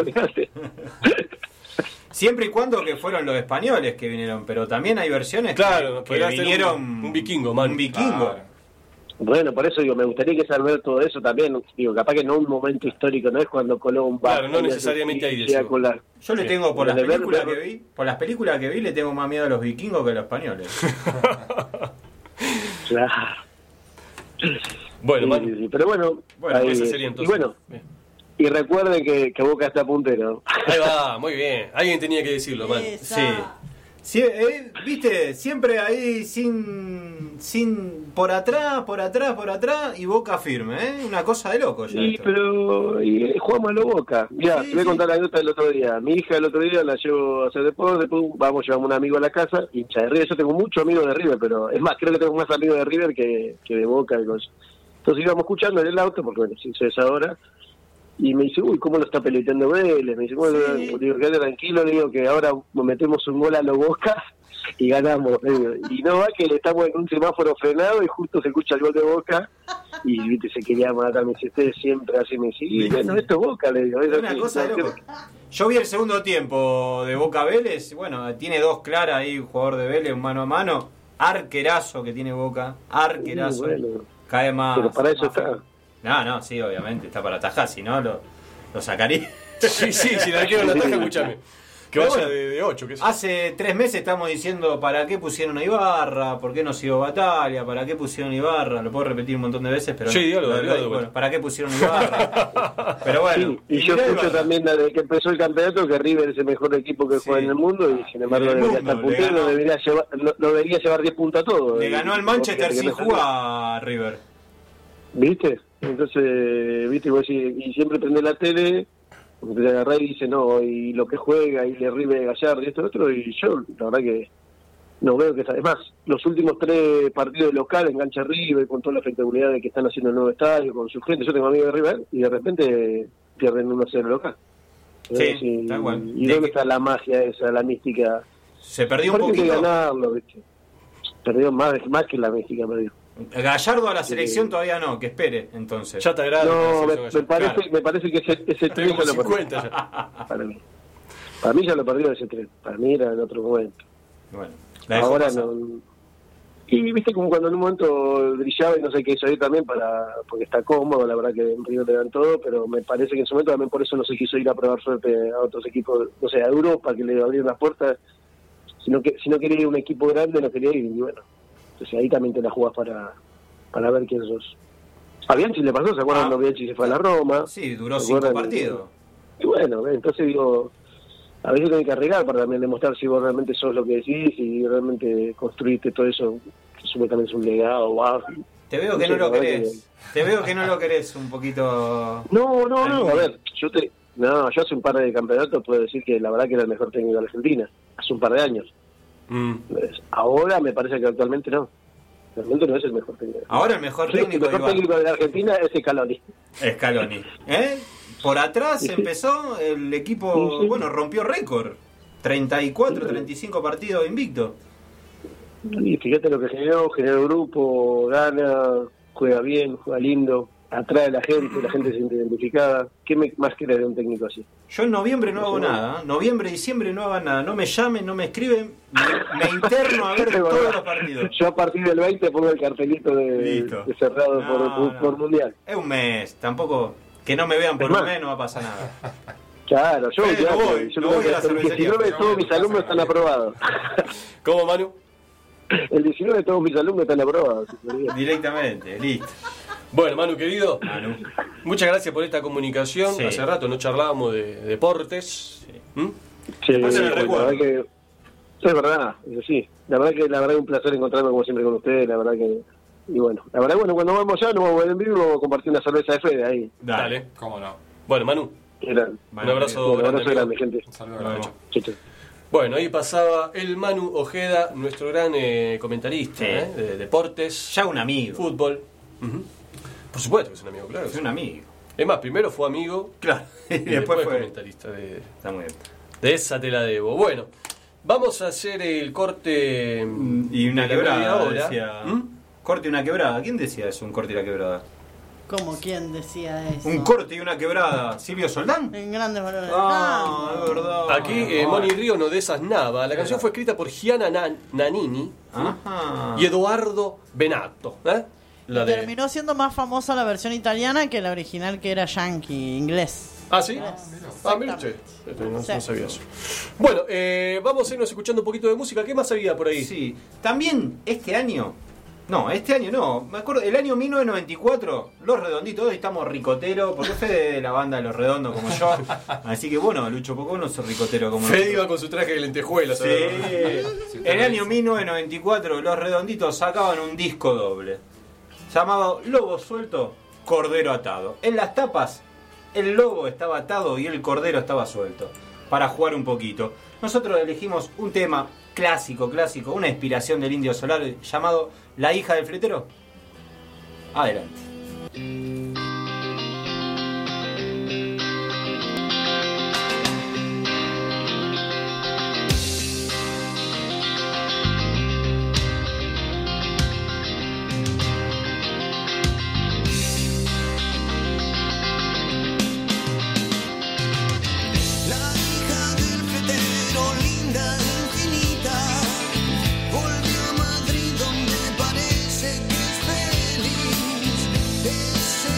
Siempre y cuando que fueron los españoles que vinieron, pero también hay versiones Claro, que, que podría ser vinieron un- un vikingo, Manu. un vikingo. Claro. Bueno, por eso digo, me gustaría que saber todo eso también. Digo, capaz que no un momento histórico, no es cuando Colón va. Claro, no necesariamente ahí, llega decimos. con la- Yo le Sí. tengo por las Pero de ver- películas ver- que vi, por las películas que vi le tengo más miedo a los vikingos que a los españoles. Claro. Bueno, Sí, Manu. sí, sí. Pero bueno, Bueno, ahí- Esa sería entonces. y bueno, Bien. y recuerden que, que Boca está puntero. Ahí va, muy bien. Alguien tenía que decirlo, Manu. Esa. Sí. Sí, eh, viste, siempre ahí sin sin por atrás, por atrás, por atrás y Boca firme, ¿eh? Una cosa de loco ya. Sí, esto. pero y, eh, jugamos a lo Boca. Mira, Sí, te voy a sí. contar la anécdota del otro día. Mi hija el otro día la llevo a hacer deporte, pum, vamos, llevamos un amigo a la casa, hincha de River. Yo tengo muchos amigos de River, pero es más, creo que tengo más amigos de River que, que de Boca. Y cosas. Entonces íbamos escuchando en el auto, porque bueno, se hizo esa hora, y me dice, uy, ¿cómo lo está peleteando Vélez? Me dice, bueno, Sí. digo, quédate tranquilo, le digo que ahora metemos un gol a lo Boca y ganamos. Le digo. Y no va que le estamos en un semáforo frenado y justo se escucha el gol de Boca y viste, se quería matar. Me dice, ustedes siempre así, me dice, y bueno, esto es Boca, le digo. Es Una así. cosa de loco. Yo vi el segundo tiempo de Boca Vélez, bueno, tiene dos claras ahí, un jugador de Vélez, un mano a mano, arquerazo que tiene Boca, arquerazo. Sí, bueno. Cae más. Pero para eso más está. feo. No, no, sí, obviamente, está para atajar, si no lo, lo sacaría. Sí, sí, si la quiero en la taja, escúchame. Que Pero vaya bueno, de, de ocho, que es. hace tres meses estamos diciendo para qué pusieron a Ibarra, por qué no siguió Batalla, para qué pusieron a Ibarra, lo puedo repetir un montón de veces, pero Sí, no, dígalo, lo- dígalo, lo- dígalo. bueno, para qué pusieron a Ibarra. Pero bueno, Sí, y yo mirá escucho Ibarra. también desde que empezó el campeonato que River es el mejor equipo que Sí. juega en el mundo y sin embargo En el debería mundo, estar le puntero, ganó. no debería llevar, no, no debería llevar diez puntos a todo. Le Y- ganó al y Manchester fíjate que sin me salió. jugar a River. ¿Viste? Entonces, viste, y vos decís, y siempre prende la tele, te agarrá y dice, no, y lo que juega, y le River Gallardo y esto y otro, y yo, la verdad que no veo que está. Además, los últimos tres partidos locales engancha River con toda la espectacularidad de que están haciendo el nuevo estadio, con su gente. Yo tengo amigos de River y de repente pierden uno cero local. Sí, Y- tal cual. ¿Y De dónde que- está la magia esa, la mística? Se perdió un Porque hay que poquito. ganarlo, ¿viste? Perdió más, más que la mística, perdió. Gallardo a la selección todavía no, que espere entonces. Ya está grande. No, para me, hacer me eso, parece, claro. me parece que ese, ese Tengo tren como ya lo perdió. cincuenta ya. Para mí. Para mí ya lo perdió ese tren. Para mí era en otro momento. Bueno, la dejó Ahora pasar. no. Y viste como cuando en un momento brillaba y no sé qué hizo ahí también para porque está cómodo, la verdad que en Río le dan todo, pero me parece que en su momento también por eso no se quiso ir a probar suerte a otros equipos, o sea, a Europa, que le abrieron las puertas. Si no, que, si no quería ir a un equipo grande, no quería ir, y bueno. Entonces ahí también te la jugás para, para ver quién sos. A Bianchi le pasó, ¿se acuerdan Ah. cuando Bianchi se fue a la Roma? Sí, duró ¿Se cinco acuerdan? partidos. Y bueno, entonces digo, a veces tenés que arriesgar para también demostrar si vos realmente sos lo que decís y realmente construiste todo eso, que supuestamente es un legado. Wow. Te veo que Sí, no lo la verdad querés. Te veo que no lo querés un poquito. No, no, no, a ver, yo te... No, yo hace un par de campeonatos puedo decir que la verdad que era el mejor técnico de Argentina, hace un par de años. Mm. Ahora me parece que actualmente no. Realmente no es el mejor técnico. Ahora el mejor Creo que técnico el de mejor Iván. técnico de la Argentina es Scaloni. Scaloni. ¿Eh? Por atrás Sí, sí. empezó el equipo, Sí, sí. bueno, rompió récord. treinta y cuatro, treinta y cinco partidos invicto. Y fíjate lo que generó, generó grupo, gana, juega bien, juega lindo, atrae a la gente, la gente se siente identificada. ¿Qué me- más querés de un técnico así? Yo en noviembre no hago nada. ¿eh? Noviembre, diciembre no hago nada. No me llamen, no me escriben. Me, me interno a ver todos los partidos. Yo a partir del veinte pongo el cartelito de, Listo. de cerrado No, por, por, no. por mundial. Es un mes. Tampoco. Que no me vean por Es un más. mes no va a pasar nada. Claro, yo, Fede, claro, no voy, yo no creo voy a que la hasta el cervecería. diecinueve de Pero todos bueno, mis alumnos pasa están que- aprobados. ¿Cómo, Manu? El diecinueve de todos mis alumnos están aprobados. Directamente, listo. Bueno, Manu querido, Manu. muchas gracias por esta comunicación. Sí. Hace rato no charlábamos de después. ¿Mm? Sí, Después se me la recuerda. verdad que es verdad, eso sí. La verdad que la verdad es un placer encontrarme como siempre con ustedes, la verdad que y bueno, la verdad bueno, cuando vamos allá nos vamos a ver en vivo y vamos a compartir una cerveza de Fede ahí. Dale. Dale. ¿Cómo no? Bueno, Manu, Que eran- un abrazo Bueno, grande. abrazo amigo. grande, gente. Un saludo Nos grande. vemos. Chau, chau. Bueno, ahí pasaba el Manu Ojeda, nuestro gran eh, comentarista Sí. ¿eh? de deportes, Ya un amigo. fútbol. Ujú. Por supuesto que es un amigo, claro. que Es sí. un amigo. Es más, primero fue amigo Claro. Y y después después fue. comentarista de, Está muy bien. de esa te la debo. Bueno, vamos a hacer el corte Y una de la quebrada. media hora. Decía. ¿Mm? Corte y una quebrada. ¿Quién decía eso? Un corte y una quebrada. ¿Cómo? ¿Quién decía eso? Un corte y una quebrada. ¿Silvio Soldán? En grandes valores. Ah, es verdad. Aquí eh, Ay. Moni Río no desasnaba. La canción fue escrita por Gianna Nan- Nannini Ajá. y Eduardo Benato. ¿eh? La de... Terminó siendo más famosa la versión italiana que la original que era yankee, inglés. Ah, ¿sí? Inglés. Ah, mira usted. Exactamente. No, Sí. no sabía eso. Bueno, eh, vamos a irnos escuchando un poquito de música. ¿Qué más había por ahí? Sí. También este año. No, este año no. Me acuerdo, el año mil novecientos noventa y cuatro, Los Redonditos, hoy estamos ricoteros, porque Fede de la banda de Los Redondos como yo. Así que bueno, Lucho Poco no soy ricotero como Fede nosotros. iba con su traje de lentejuelas. Sí. ¿sabes? En el año mil novecientos noventa y cuatro, Los Redonditos sacaban un disco doble llamado Lobo Suelto, Cordero Atado. En las tapas, el lobo estaba atado y el cordero estaba suelto, para jugar un poquito. Nosotros elegimos un tema clásico, clásico, una inspiración del Indio Solar llamado La hija del fletero. Adelante. La hija del fletero, linda e infinita, volvió a Madrid donde parece que es feliz. Ese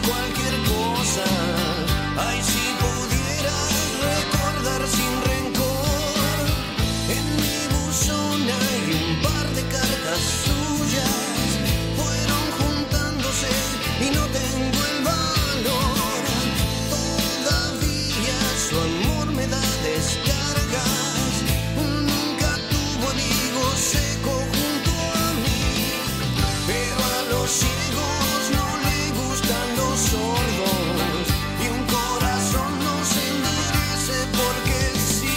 cualquier cosa. Ay, si pudieras recordar sin rencor. En mi buzón hay un par de cartas suyas. Fueron juntándose y no tengo el valor. Todavía su amor me da descargas. Nunca tuvo abrigo seco junto a mí. Pero a los ciegos no le gustan los sordos. Y un corazón no se endurece porque sí.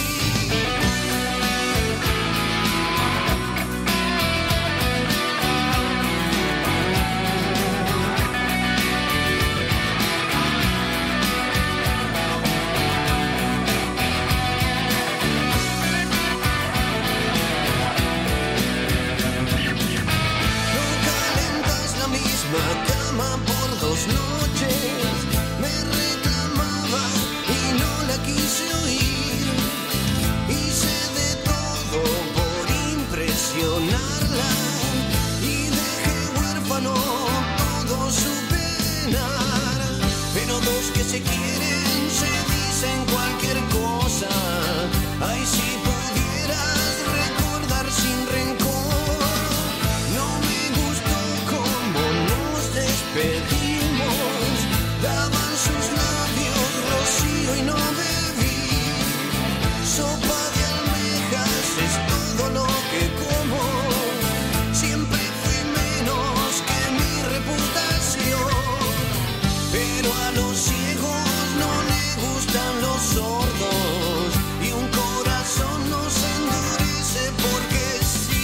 No calentas la misma cama por dos noches. Me reclamaba y no la quise oír. Hice de todo por impresionarla y dejé huérfano todo su penar. Pero dos que se quieren se dicen cualquier cosa. Ay, si pudieras recordar sin rencor. No me gustó cómo nos despedimos. Daban sus labios rocío y no bebí. Sopa de almejas es todo lo que como. Siempre fui menos que mi reputación. Pero a los ciegos no le gustan los sordos. Y un corazón no se endurece porque sí.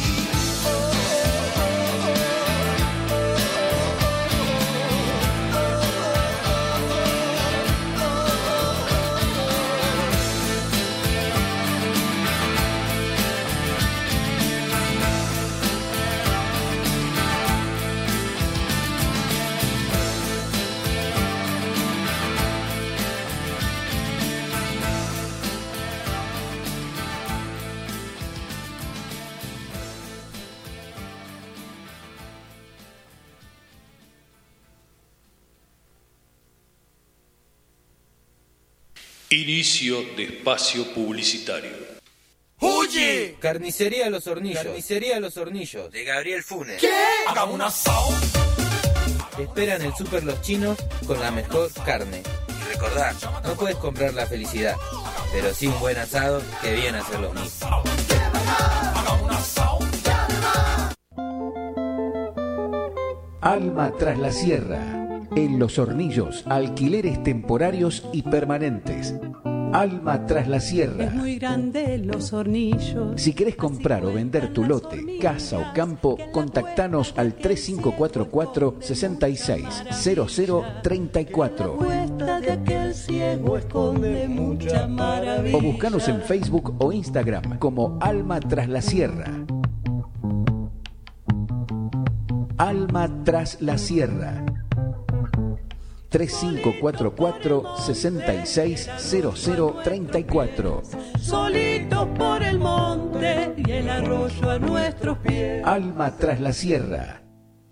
Inicio de espacio publicitario. ¡Oye! Carnicería Los Hornillos. Carnicería Los Hornillos. De Gabriel Funes. ¿Qué? Hagamos un asado. Te esperan el Super Los Chinos con la mejor carne. Y recordá, No puedes comprar la felicidad, pero sí un buen asado que viene a ser lo mismo. Alma tras la sierra. En Los Hornillos, alquileres temporarios y permanentes. Alma tras la sierra. Es muy grande Los Hornillos. Si querés comprar o vender tu lote, casa o campo, contactanos al tres cinco cuatro cuatro, seis seis cero cero tres cuatro. Cuesta de aquel ciego esconde mucha maravilla. O buscanos en Facebook o Instagram como Alma tras la sierra. Alma tras la sierra. tres cinco cuatro cuatro, seis seis cero cero tres cuatro. Solitos por el monte y el arroyo a nuestros pies. Alma tras la sierra.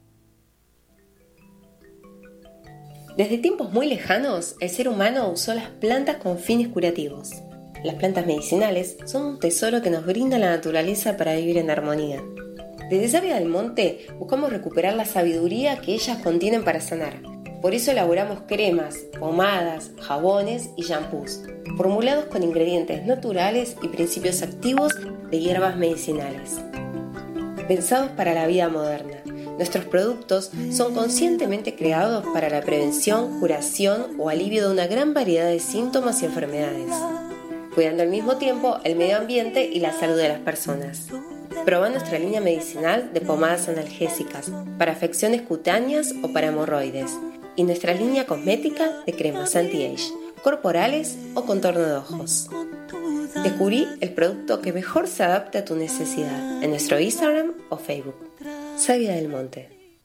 Desde tiempos muy lejanos, el ser humano usó las plantas con fines curativos. Las plantas medicinales son un tesoro que nos brinda la naturaleza para vivir en armonía. Desde Sabia del Monte buscamos recuperar la sabiduría que ellas contienen para sanar. Por eso elaboramos cremas, pomadas, jabones y shampoos, formulados con ingredientes naturales y principios activos de hierbas medicinales. Pensados para la vida moderna, nuestros productos son conscientemente creados para la prevención, curación o alivio de una gran variedad de síntomas y enfermedades, cuidando al mismo tiempo el medio ambiente y la salud de las personas. Proba nuestra línea medicinal de pomadas analgésicas para afecciones cutáneas o para hemorroides y nuestra línea cosmética de cremas anti-age, corporales o contorno de ojos. Descubrí el producto que mejor se adapte a tu necesidad en nuestro Instagram o Facebook. Sabia del Monte.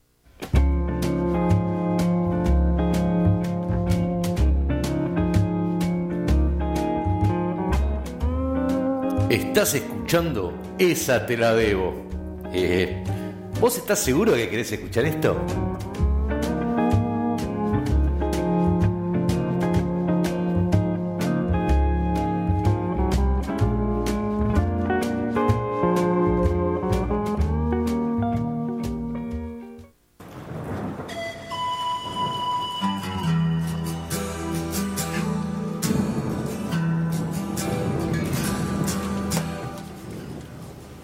Estás escuchando Esa Te La Debo. Eh, ¿Vos estás seguro de que querés escuchar esto?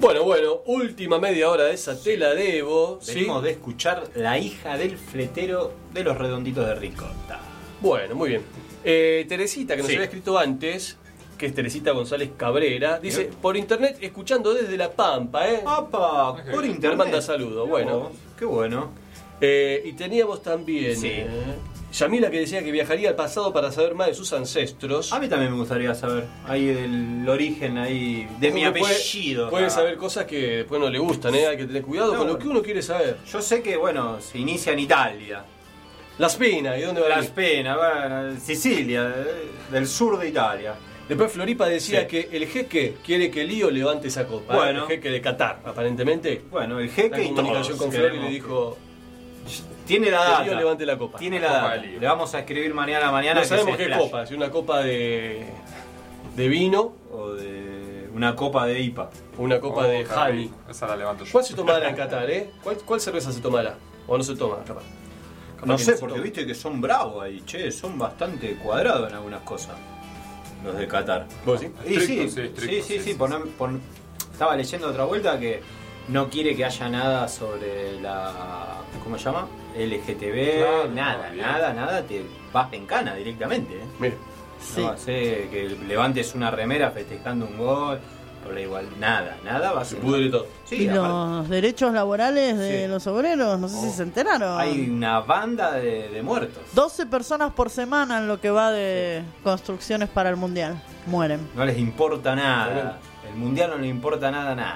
Bueno, bueno, última media hora de esa te la debo. Venimos ¿sí? de escuchar La hija del fletero de los redonditos de ricota. Bueno, muy bien. Eh, Teresita, que nos Sí. había escrito antes, que es Teresita González Cabrera, dice, por internet, escuchando desde La Pampa, ¿eh? ¡Apa! Por Me internet. manda saludos, bueno. Oh, qué bueno. Eh, y teníamos también Sí. eh, Yamila, que decía que viajaría al pasado para saber más de sus ancestros. A mí también me gustaría saber ahí del origen ahí de mi Uno puede- apellido. Puede Ah. saber cosas que después no le gustan, ¿eh? Hay que tener cuidado No, con lo bueno. que uno quiere saber. Yo sé que, bueno, se inicia en Italia. Las Penas, ¿y dónde va a Las ir? Penas, bueno, Sicilia, eh, del sur de Italia. Después Floripa decía Sí. que el jeque quiere que Lío levante esa copa. ¿eh? Bueno. El jeque de Qatar, aparentemente. Bueno, el Está jeque en y comunicación todos con Flori y queremos le dijo Tiene la que data. Lío levante la copa. Tiene la Copa data. de Lío. Le vamos a escribir mañana a la mañana. No que sabemos se qué explaye. copa, si una copa de, de vino O de una copa de I P A. o una copa Oh, de caray, honey. Esa la levanto yo. ¿Cuál se tomará en Qatar, eh? ¿Cuál, cuál cerveza se tomará? ¿O no se toma, capaz? Capaz No que sé, se porque toma. viste que son bravos ahí, che, son bastante cuadrados en algunas cosas. Los de Qatar. ¿Vos sí? Y sí, Estrictos, sí, sí, estrictos, sí, sí, sí, sí, por no- por- estaba leyendo otra vuelta que no quiere que haya nada sobre la, ¿cómo se llama? L G T B, Claro, nada, no, bien. nada, nada, te vas en cana directamente. ¿eh? Mire, Sí. No sé, que levantes una remera festejando un gol, por la igual, nada, nada va a se ser. pudre todo. Sí, y aparte, los derechos laborales de Sí. los obreros, no sé si Oh. se enteraron. hay una banda de, de muertos. doce personas por semana en lo que va de construcciones para el mundial. Mueren. No les importa nada. Tremendo. El mundial no le importa nada, nada.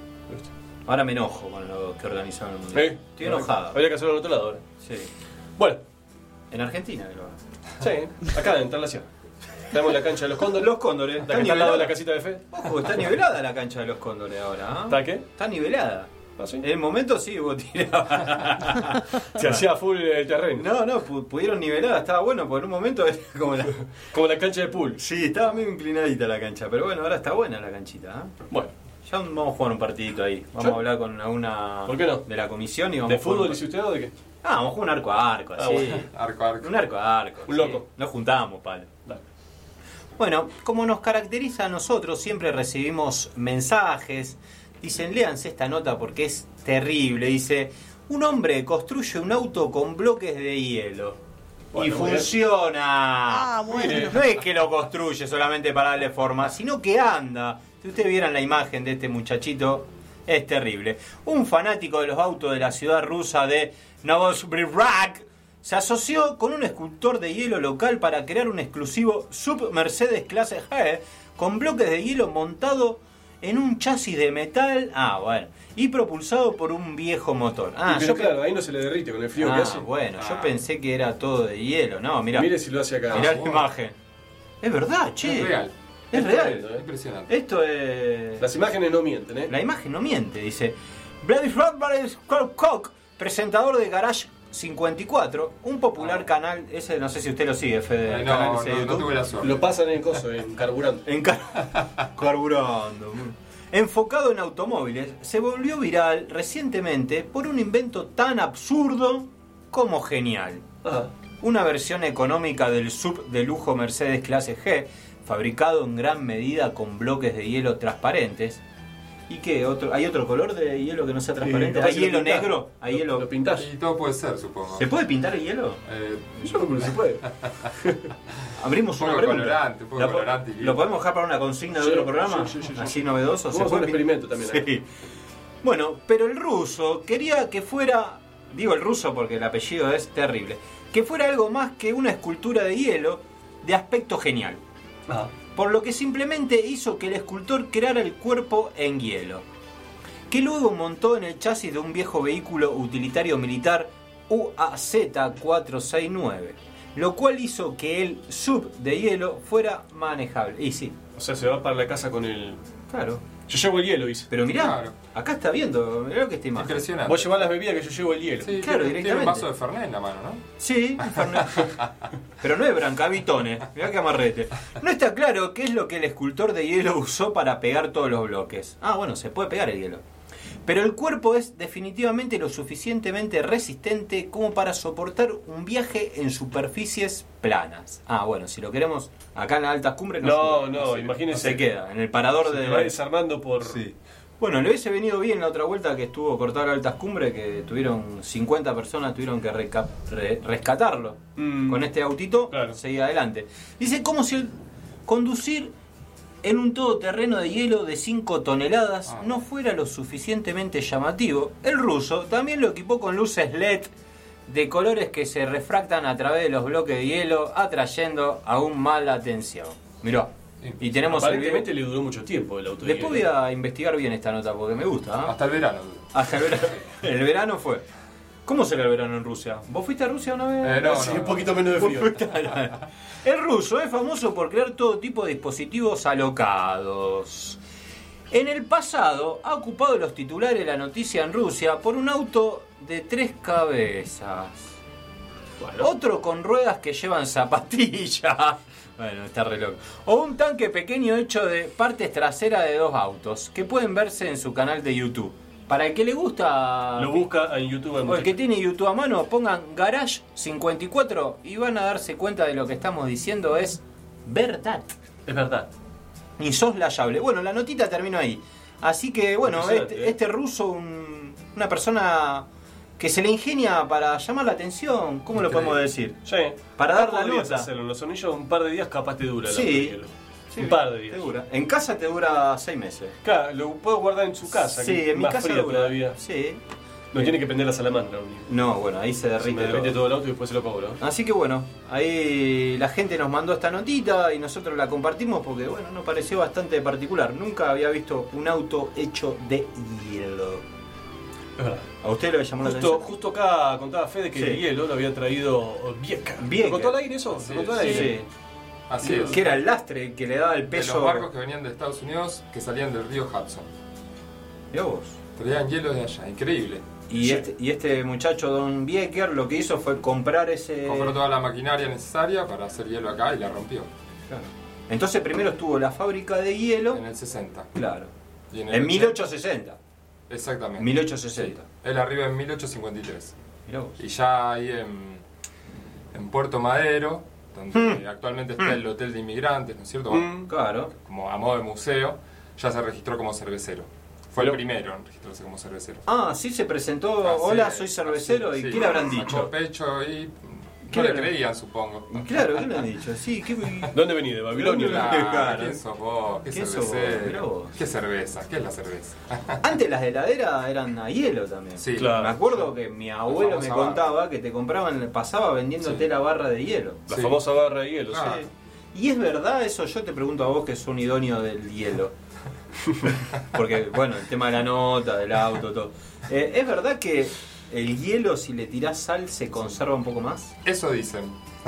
Ahora me enojo con lo que organizaron el mundial. ¿Eh? Estoy enojado. Habría que hacerlo en otro lado ahora. Sí. Bueno, En Argentina que lo hagan. sí, acá en Traslación. Tenemos la cancha de los cóndores. Los cóndores. La que está al lado de la casita de fe. Ojo, está nivelada la cancha de los cóndores ahora. ¿ah? ¿Está qué? Está nivelada. ¿Ah, sí? En el momento sí, vos tirabas. Se hacía full el terreno. No, no, pu- pudieron nivelar, estaba bueno, porque en un momento era como la. Como la cancha de pool. Sí, estaba medio inclinadita la cancha, pero bueno, ahora está buena la canchita. ¿eh? Bueno, Ya vamos a jugar un partidito ahí. Vamos ¿Sí? a hablar con alguna ¿Por qué no? de la comisión y vamos ¿de a jugar fútbol un dice usted o de qué? Ah, vamos a jugar un arco a arco, Ah, así. bueno. Arco, arco. Un arco a arco. Un sí. loco. Nos juntamos, palo. Dale. Bueno, como nos caracteriza a nosotros, siempre recibimos mensajes. Dicen, léanse esta nota porque es terrible. Dice, un hombre construye un auto con bloques de hielo. Bueno, y muy bien. funciona. Ah, bueno. No es que lo construye solamente para darle forma, sino que anda. Si ustedes vieran la imagen de este muchachito, es terrible. Un fanático de los autos de la ciudad rusa de Novosibirsk se asoció con un escultor de hielo local para crear un exclusivo Sub Mercedes clase G con bloques de hielo montado en un chasis de metal, ah bueno, y propulsado por un viejo motor. Ah, Pero yo claro, ahí no se le derrite con el frío Ah, que hace. bueno, yo Ah. pensé que era todo de hielo. No, mira, Mire si lo hace acá. mirá Ah, la bueno. imagen. Es verdad, che. Es real. Es real. ¿eh? Impresionante. Esto es. Las imágenes no mienten, ¿eh? La imagen no miente, dice. Vladimir Koch, presentador de Garage cincuenta y cuatro, un popular canal, ese no sé si usted lo sigue, Fede, Ay, el no, canal no, ese de no YouTube. tuve la suerte. Lo pasan en coso, en carburante. En car- carburando. Enfocado en automóviles, se volvió viral recientemente por un invento tan absurdo como genial. Ajá. Una versión económica del sub de lujo Mercedes clase G, fabricado en gran medida con bloques de hielo transparentes. ¿Y qué? Otro, ¿Hay otro color de hielo que no sea transparente? capaz ¿Hay si lo hielo pintás. negro? ¿Hay Lo- hielo? Lo pintás. Y todo puede ser, supongo. ¿Se puede pintar el hielo? Eh, Yo creo que no se puede. Abrimos Un una poco pregunta. colorante, un poco ¿Lo, po- colorante y- ¿Lo podemos dejar para una consigna de Sí, otro programa? sí, sí, sí, sí. Así novedoso. Vamos a hacer un puede pin- experimento también acá. Sí. Bueno, pero el ruso quería que fuera, digo el ruso porque el apellido es terrible, que fuera algo más que una escultura de hielo de aspecto genial. Ajá. Por lo que simplemente hizo que el escultor creara el cuerpo en hielo, que luego montó en el chasis de un viejo vehículo utilitario militar U A Z cuatrocientos sesenta y nueve, lo cual hizo que el sub de hielo fuera manejable. Y sí, O sea, se va para la casa con el... claro. Yo llevo el hielo, dice. Pero mirá, Claro. acá está viendo, mirá lo que esta imagen. Impresionante. Vos llevás las bebidas que yo llevo el hielo. Sí, Claro, tiene, tiene un directamente. vaso de Fernet en la mano, ¿no? Sí, Fernet. Pero no es brancavitones, mirá que amarrete. No está claro qué es lo que el escultor de hielo usó para pegar todos los bloques. Ah, bueno, se puede pegar el hielo. Pero el cuerpo es definitivamente lo suficientemente resistente como para soportar un viaje en superficies planas. Ah, bueno, si lo queremos acá en las altas cumbres No, sube, no, se- imagínese. se queda en el parador Se de te va desarmando por, Sí. Bueno, le hubiese venido bien la otra vuelta que estuvo cortado a altas cumbres, que tuvieron cincuenta personas, tuvieron que reca- re- rescatarlo. Mm. Con este autito, claro. Seguía adelante. Dice, como si el conducir en un todoterreno de hielo de cinco toneladas ah. no fuera lo suficientemente llamativo. El ruso también lo equipó con luces L E D de colores que se refractan a través de los bloques de hielo, atrayendo aún más la atención. Mirá. Sí. Y tenemos Aparentemente el le duró mucho tiempo el auto. Después voy a investigar bien esta nota porque me gusta. ¿eh? Hasta el verano. Hasta el verano. El verano fue. ¿Cómo será el verano en Rusia? ¿Vos fuiste a Rusia una vez? Eh, no, sí, no, un poquito menos de frío. El ruso es famoso por crear todo tipo de dispositivos alocados. En el pasado ha ocupado los titulares de la noticia en Rusia por un auto de tres cabezas. Bueno. Otro con ruedas que llevan zapatillas. Bueno, está re loco. O un tanque pequeño hecho de partes traseras de dos autos, que pueden verse en su canal de YouTube. Para el que le gusta... Lo busca en YouTube. O el que tiene YouTube a mano, pongan Garage cincuenta y cuatro y van a darse cuenta de lo que estamos diciendo es verdad. Es verdad. Insoslayable. Bueno, la notita terminó ahí. Así que, bueno, este, este ruso, un, una persona... que se le ingenia para llamar la atención, ¿cómo lo podemos decir? Sí. Para dar la nota. Hacerlo. En los sonillos un par de días capaz te dura. Sí. Sí, un par de días. Te dura. En casa te dura seis meses. Claro, lo puedo guardar en su casa. Sí, que en mi más casa fría dura. todavía. Sí. No tiene que prender la salamandra. No, bueno, ahí se derrite. Se me derrite todo el auto y después se lo cobro. Así que bueno, ahí la gente nos mandó esta notita y nosotros la compartimos porque bueno, nos pareció bastante particular. Nunca había visto un auto hecho de hielo. Es verdad. ¿A usted le llamó la justo, atención? justo acá contaba Fede que Sí. el hielo lo había traído Vieca. Vieca. ¿Lo contó al aire eso? Sí, ¿Lo contó al sí. aire? Sí. Así es. Que era el lastre que le daba el De peso. los barcos que venían de Estados Unidos que salían del río Hudson. Mirá vos. Traían hielo de allá, increíble. Y, Sí. este, y este muchacho, Don Vieker, lo que hizo fue comprar ese... Compró toda la maquinaria necesaria para hacer hielo acá y la rompió. Claro. Entonces primero estuvo la fábrica de hielo. En el sesenta. Claro. Y en el En ochenta. mil ochocientos sesenta. Exactamente. mil ochocientos sesenta. Sí. Él arriba en mil ochocientos cincuenta y tres. Mirá vos. Y ya ahí en, en Puerto Madero, donde actualmente está el Hotel de Inmigrantes, ¿no es cierto? Mm, claro. Como a modo de museo, ya se registró como cervecero. Fue Pero- el primero en registrarse como cervecero. Ah, sí se presentó. Así Hola, es, soy cervecero. así, ¿Y sí. qué le habrán Sacó dicho? pecho y ¿Qué no le le habrán- creían, supongo. Claro, ¿qué le han dicho? Sí, ¿qué... ¿Dónde venís? ¿De Babilonia? Claro. Claro, ¿quién sos vos? ¿Qué ¿Quién sos vos? cervecero? Mirá vos. ¿Qué cerveza? ¿Qué es la cerveza? Antes las heladeras eran a hielo también. Sí, Claro. Me acuerdo que mi abuelo me famosa barra. contaba que te compraban, pasaba vendiéndote Sí. la barra de hielo. La Sí. famosa barra de hielo. Ah. sí. Y es verdad eso, yo te pregunto a vos que sos un idóneo del hielo. Porque, bueno, el tema de la nota, del auto, todo. Eh, ¿Es verdad que el hielo, si le tirás sal, se conserva un poco más? Eso dicen.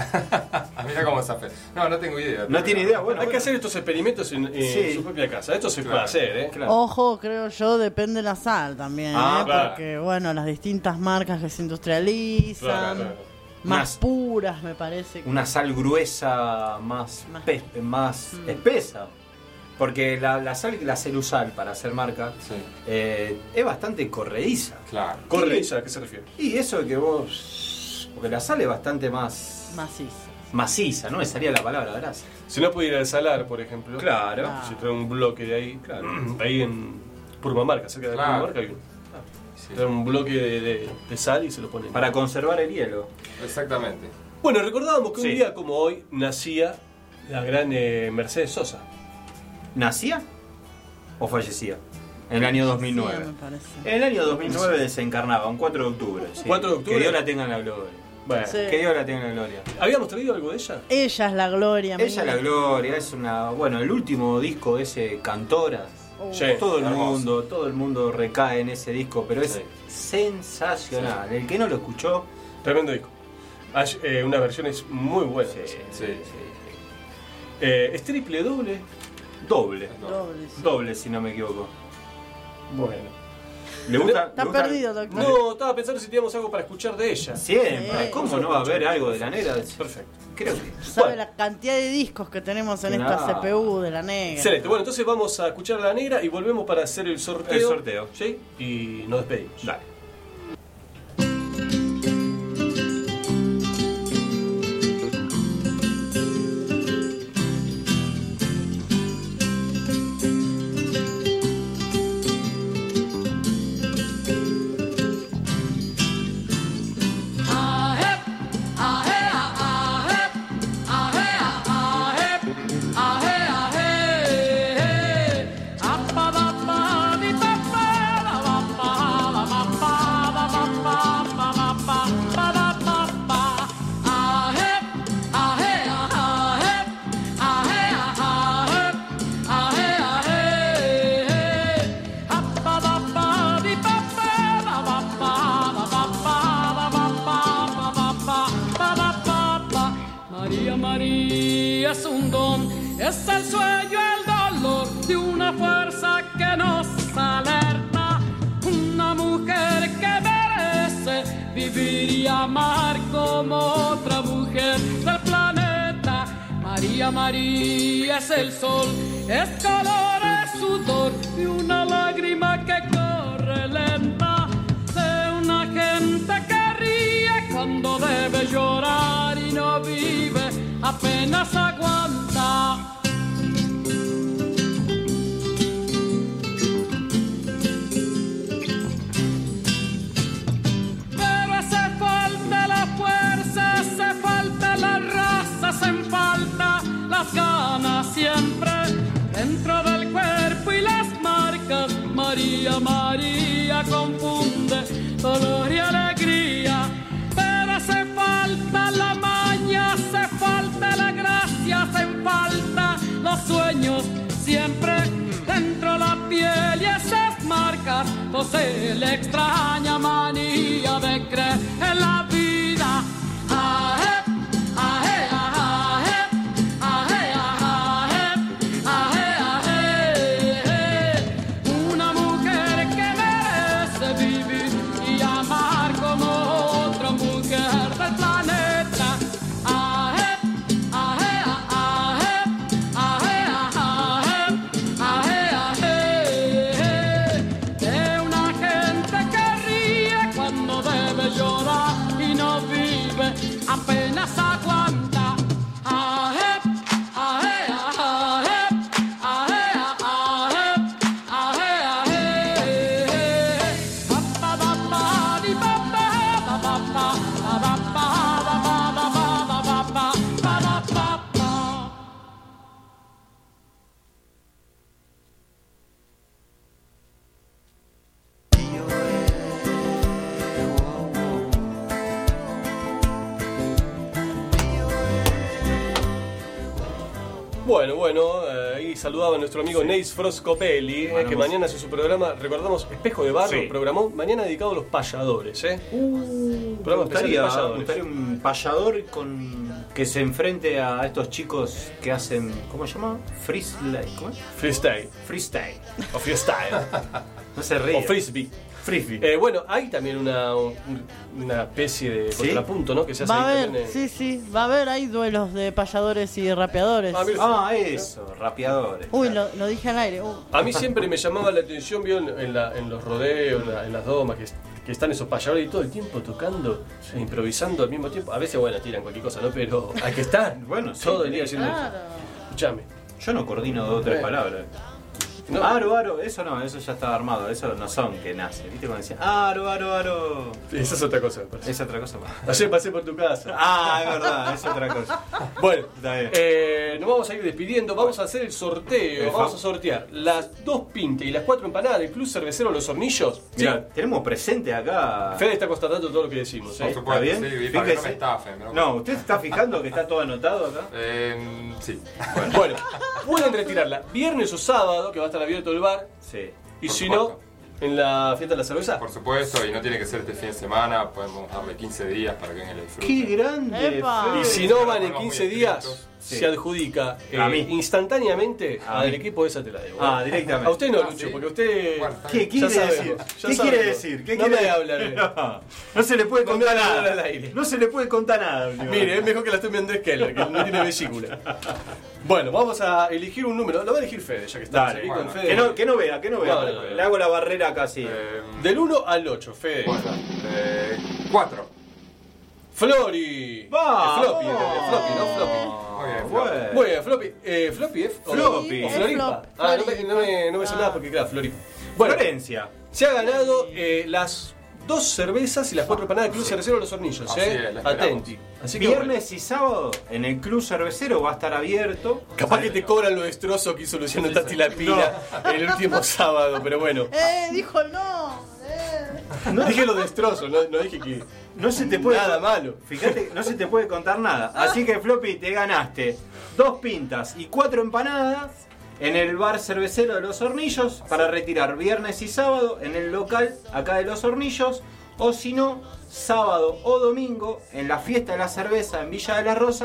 Mira cómo se hace. No, no tengo idea. No tiene idea, bueno. Hay que bueno. hacer estos experimentos en, en Sí. su propia casa. Esto se Claro. puede hacer, ¿eh? Claro. Ojo, creo yo, depende de la sal también, Ah, ¿eh? claro. Porque, bueno, las distintas marcas que se industrializan, Claro, claro. más Unas- puras, me parece. que- Una sal gruesa más, Más- pe- más Mm. espesa. Porque la, la sal, la celusal, para hacer marca, Sí, eh, es bastante corrediza. claro. Corrediza, ¿a qué se refiere? Y eso de que vos... Porque la sal es bastante más... Maciza. maciza, no me salía la palabra, gracias. Si no pudiera el salar, por ejemplo. Claro. Ah. Si trae un bloque de ahí, Claro. ahí en Purmamarca, cerca de Claro. Purmamarca hay un, Sí. trae un bloque de, de- de sal y se lo pone. Para conservar el hielo. Exactamente. Bueno, recordábamos que Sí. un día como hoy nacía la gran eh, Mercedes Sosa. ¿Nacía o fallecía? En el año dos mil nueve. Sí, me parece. En el año dos mil nueve desencarnaba, un cuatro de octubre. sí. cuatro de octubre. Que Dios la tenga en la gloria. Bueno, Sí. Que Dios la tenga en la gloria. ¿habíamos traído algo de ella? Ella es la gloria. Ella mía. la gloria, es una... Bueno, el último disco de ese Cantoras. Oh. Sí. Todo el hermoso. mundo, todo el mundo recae en ese disco, pero es Sí. sensacional. El que no lo escuchó, Tremendo disco. Hay eh, unas versiones muy buenas. sí, Sí. Eh, es triple doble. doble. Doble, sí. Doble, si no me equivoco. Bueno. ¿Le gusta? Está le gusta- perdido, doctor. No, estaba pensando si teníamos algo para escuchar de ella. Siempre. Sí. ¿Cómo no va a haber algo de la negra? Perfecto. Creo que. ¿Sabe Bueno. la cantidad de discos que tenemos en Claro. esta C P U de la negra? Excelente. Bueno, entonces vamos a escuchar a la negra y volvemos para hacer el sorteo. El sorteo. ¿Sí? Y nos despedimos. Dale. María, María es un don, es el sueño, el dolor de una fuerza que nos alerta. Una mujer que merece vivir y amar como otra mujer del planeta. María, María es el sol, es color, es sudor y una lágrima que corre lenta. De una gente que ríe cuando debe llorar y no vive, apenas aguanta. Pero hace falta la fuerza, hace falta la raza, hacen falta las ganas siempre dentro del cuerpo y las marcas. María, María confunde dolor y alegría, pero hace falta la maña, hace falta la gracia, hacen falta los sueños siempre dentro la piel y esas marcas posee la extraña manía de creer en la vida. Aje, aje, aje, aje, aje, aje, aje. Una mujer que merece vivir y amar como otra mujer del planeta. Aje, aje, aje, aje, aje, aje. De una gente que ríe cuando debe llorar y no vive, apenas aguanta. Aje, aje, aje, aje, aje, aje, aje. Pa, pa, pa, pa, di, pa, pa, pa, pa, pa, pa, pa, pa, pa, pa, pa, pa, pa, pa, pa, pa. Bueno, bueno, eh, ahí saludaba a nuestro amigo Neis Froscopelli, eh, que mañana hace su programa, recordamos, Espejo de Barro, Sí. programó mañana dedicado a los payadores, ¿eh? Me Programa especial de gustaría, me payadores. gustaría un payador con que se enfrente a estos chicos que hacen, ¿cómo se llama? Freestyle, ¿cómo es? Freestyle. Freestyle. O freestyle. No se ríe. O frisbee. Frisbee. Eh, bueno, hay también una, un- una especie de ¿Sí? contrapunto, ¿no? Que se hace Va a ahí haber, también, eh. sí, sí, va a haber ahí duelos de payadores y rapeadores. Ah, mira. Ah, eso, rapeadores. Uy, lo, lo dije al aire. Uh. A mí siempre me llamaba la atención, vio, en, en la- en los rodeos, en, la- en las domas, que, que están esos payadores y todo el tiempo tocando e improvisando al mismo tiempo. A veces, bueno, tiran cualquier cosa, ¿no? Pero hay que estar Bueno, sí. todo el día haciendo Claro. eso. Escuchame. Yo no coordino dos o tres Eh. palabras. No. Aro, aro, eso no, eso ya estaba armado, eso no son que nace. ¿Viste cuando decían aro, aro, aro? Esa es otra cosa, me parece. Es otra cosa más. Ayer pasé por tu casa. Ah, es verdad, es otra cosa. Bueno, Está bien. eh, nos vamos a ir despidiendo. Vamos a hacer el sorteo. El Vamos fa- a sortear las dos pintas y las cuatro empanadas del Club Cervecero Los Hornillos. Mira, Sí. tenemos presente acá. Fede está constatando todo lo que decimos. ¿eh? Por supuesto, ¿Está bien? sí, para que no Fíjese. me estafen. ¿no? No, ¿usted se está fijando que está todo anotado acá? Eh, sí. Bueno, pueden retirarla viernes o sábado, que va a estar abierto el bar. Sí. Y Por si supuesto. no, en la fiesta de la cerveza. Por supuesto, y no tiene que ser este fin de semana, podemos darle quince días para que vengan y lo disfruten. ¡Qué grande! Epa. Fede! Y si no Nos van en ponemos quince muy días, estrictos. Sí. se adjudica eh, A mí. instantáneamente A al mí. equipo de esa te la debo. Ah, directamente. A usted no, Ah, Lucho, sí. porque usted. Bueno, está ¿Qué bien. quiere Ya sabemos, decir? ya ¿Qué sabemos. quiere decir? ¿Qué No quiere me hable, eh. No, no se le puede No me contar hable nada. al aire. No se le puede contar nada. últimamente. Mire, es mejor que la tome Andrés Keller, que no tiene vesícula. Bueno, vamos a elegir un número. Lo va a elegir Fede, ya que estamos Dale, ahí bueno. con Fede. Que no, que no vea, que no vea. No, no, no. Le hago la barrera casi. Eh, Del uno al ocho, Fede. bueno, eh, cuatro. Flori. ¡Vamos! Eh, floppy, eh, floppy, no floppy. Muy bien, Bueno. Muy bien, floppy. Eh, floppy, ¿eh? O- Floppy. O Es Floripa. flop- Ah, no me, Floripa. no me, no me sonaba Ah. porque, claro, Floripa. Bueno, Florencia. se ha ganado eh, las dos cervezas y las cuatro empanadas del Club Cervecero Los Hornillos, Así ¿eh? es, la esperamos. Atenti. Así que Viernes y sábado en el Club Cervecero va a estar abierto. bueno, capaz que te cobran los destrozos que hizo Luciano Sí, Tati sí. la pila el último sábado, pero bueno. ¡Eh! Dijo el no. Eh. No dije los destrozos, no, no dije que. No se te puede Nada malo. Fíjate, no se te puede contar nada. Así que Floppy, te ganaste dos pintas y cuatro empanadas en el bar cervecero de Los Hornillos para retirar viernes y sábado en el local acá de Los Hornillos, o si no, sábado o domingo en la fiesta de la cerveza en Villa de las Rosas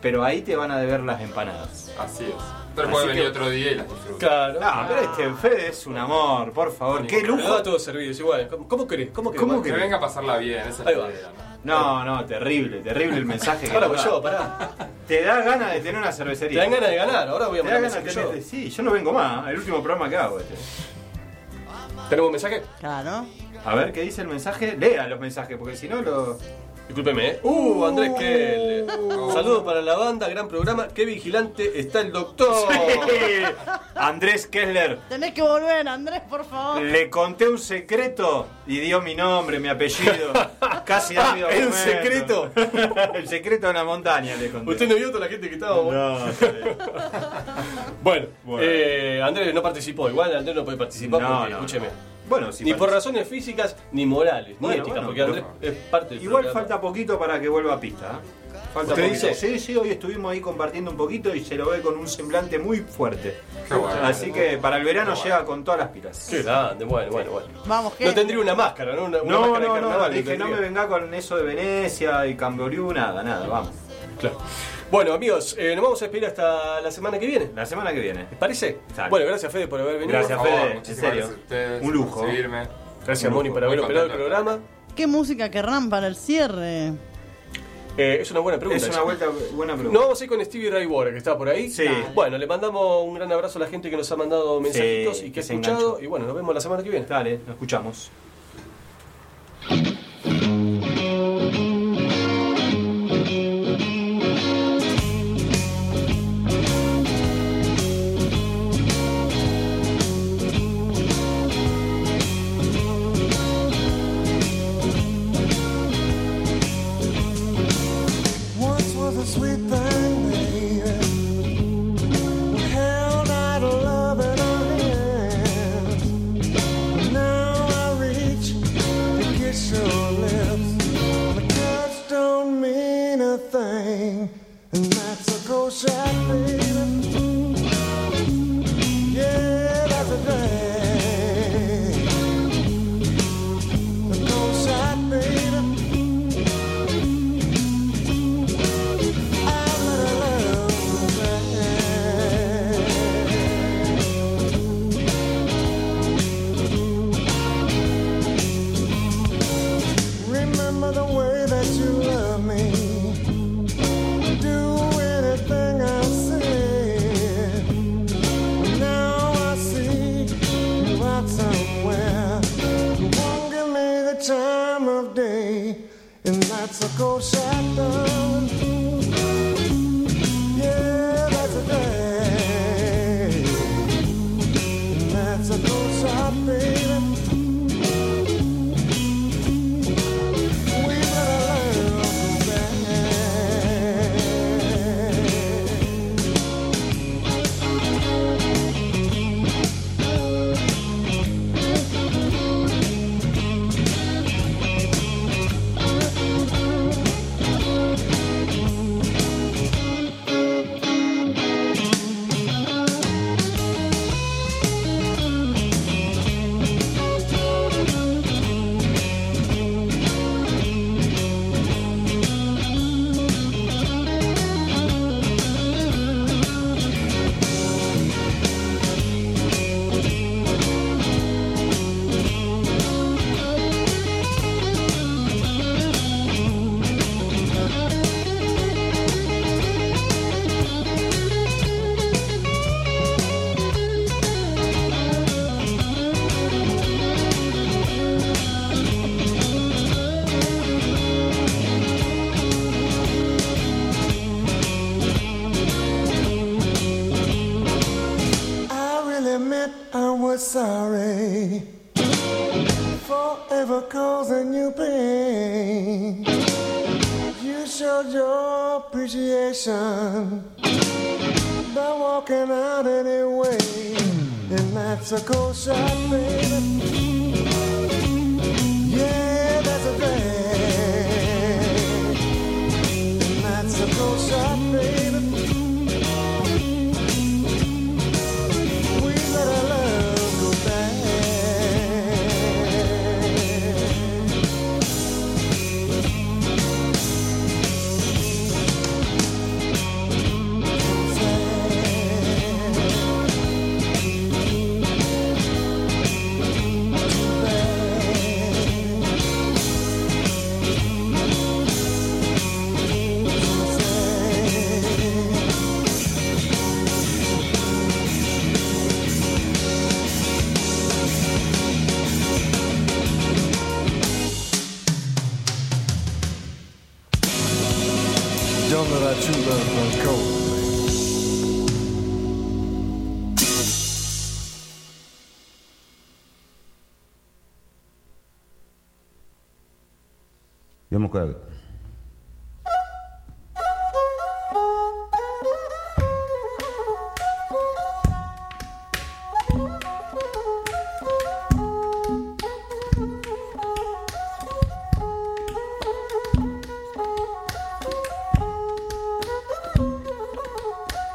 pero ahí te van a deber las empanadas. Así es. Pero puede venir que... otro día y las disfrutas. Claro. No, ah. pero este Fede es un amor, por favor. Qué lujo. Todo, todo servido, es igual. ¿Cómo, cómo querés? ¿Cómo querés? ¿Cómo que venga a pasarla bien? Esa es la idea, ¿no? No, no, terrible, terrible el mensaje. Ahora voy yo, pará. Te da ganas de tener una cervecería. Te dan ganas de ganar, ahora voy a mandar mensaje yo. De... Sí, yo no vengo más, el último programa que hago este. ¿Tenemos un mensaje? Claro. A ver, ¿qué dice el mensaje? Lea los mensajes, porque si no lo... Discúlpeme, ¿eh? Uh, Andrés Kell. Uh, Saludos para la banda, gran programa. Qué vigilante está el doctor. Sí. Andrés Kessler. Tenés que volver, Andrés, por favor. Le conté un secreto y dio mi nombre, mi apellido. Casi ha sido. ¿Es un secreto? El secreto de la montaña, le conté. ¿Usted no vio toda la gente que estaba? No, bueno, bueno. Eh, Andrés no participó. Igual Andrés no puede participar no, porque, no, escúcheme. No. Bueno, si ni por razones físicas, ni morales, bueno, ni éticas, bueno, porque Andrés es parte del igual programa. Falta poquito para que vuelva a pista. ¿eh? Falta ¿Usted poquito. dice? Sí, sí, hoy estuvimos ahí compartiendo un poquito y se lo ve con un semblante muy fuerte. Qué bueno, así qué que para el verano llega con todas las pilas. Qué grande, bueno, bueno, bueno. Vamos, ¿qué? No tendría una máscara, ¿no? Una, una no, máscara no, de no, carnaval, dije, tendría. no me venga con eso de Venecia y Camboriú, nada, nada, vamos. Claro. Bueno, amigos, eh, nos vamos a despedir hasta la semana que viene. La semana que viene. ¿Les parece? Exacto. Bueno, gracias Fede por haber venido. Gracias por favor, Fede, en serio. gracias a ustedes, un lujo. Por seguirme. Gracias un Moni lujo. por haber Muy operado el contento. programa. ¿Qué música querrán para el cierre? Eh, es una buena pregunta. Es una vuelta, buena pregunta. Nos vamos a ir con Stevie Ray Vaughan, que está por ahí. Sí. Bueno, le mandamos un gran abrazo a la gente que nos ha mandado mensajitos Sí, y que, que ha se escuchado. enganchó. Y bueno, nos vemos la semana que viene. Dale, nos escuchamos. Sweet thing, baby, held out a love in our hands. Now I reach to kiss your lips. My touch don't mean a thing, and that's a cold shot, baby. Yeah, that's a thing. A cold shot, baby. Time of day, and that's a cold shot, darling. Yeah, that's a day, and that's a cold shot, baby. We better learn from sorry for ever causing you pain. You showed your appreciation by walking out anyway, and that's a cold shot, baby. Yeah, that's a thing, and that's a cold shot, baby. Don't let our true love run cold. Io mi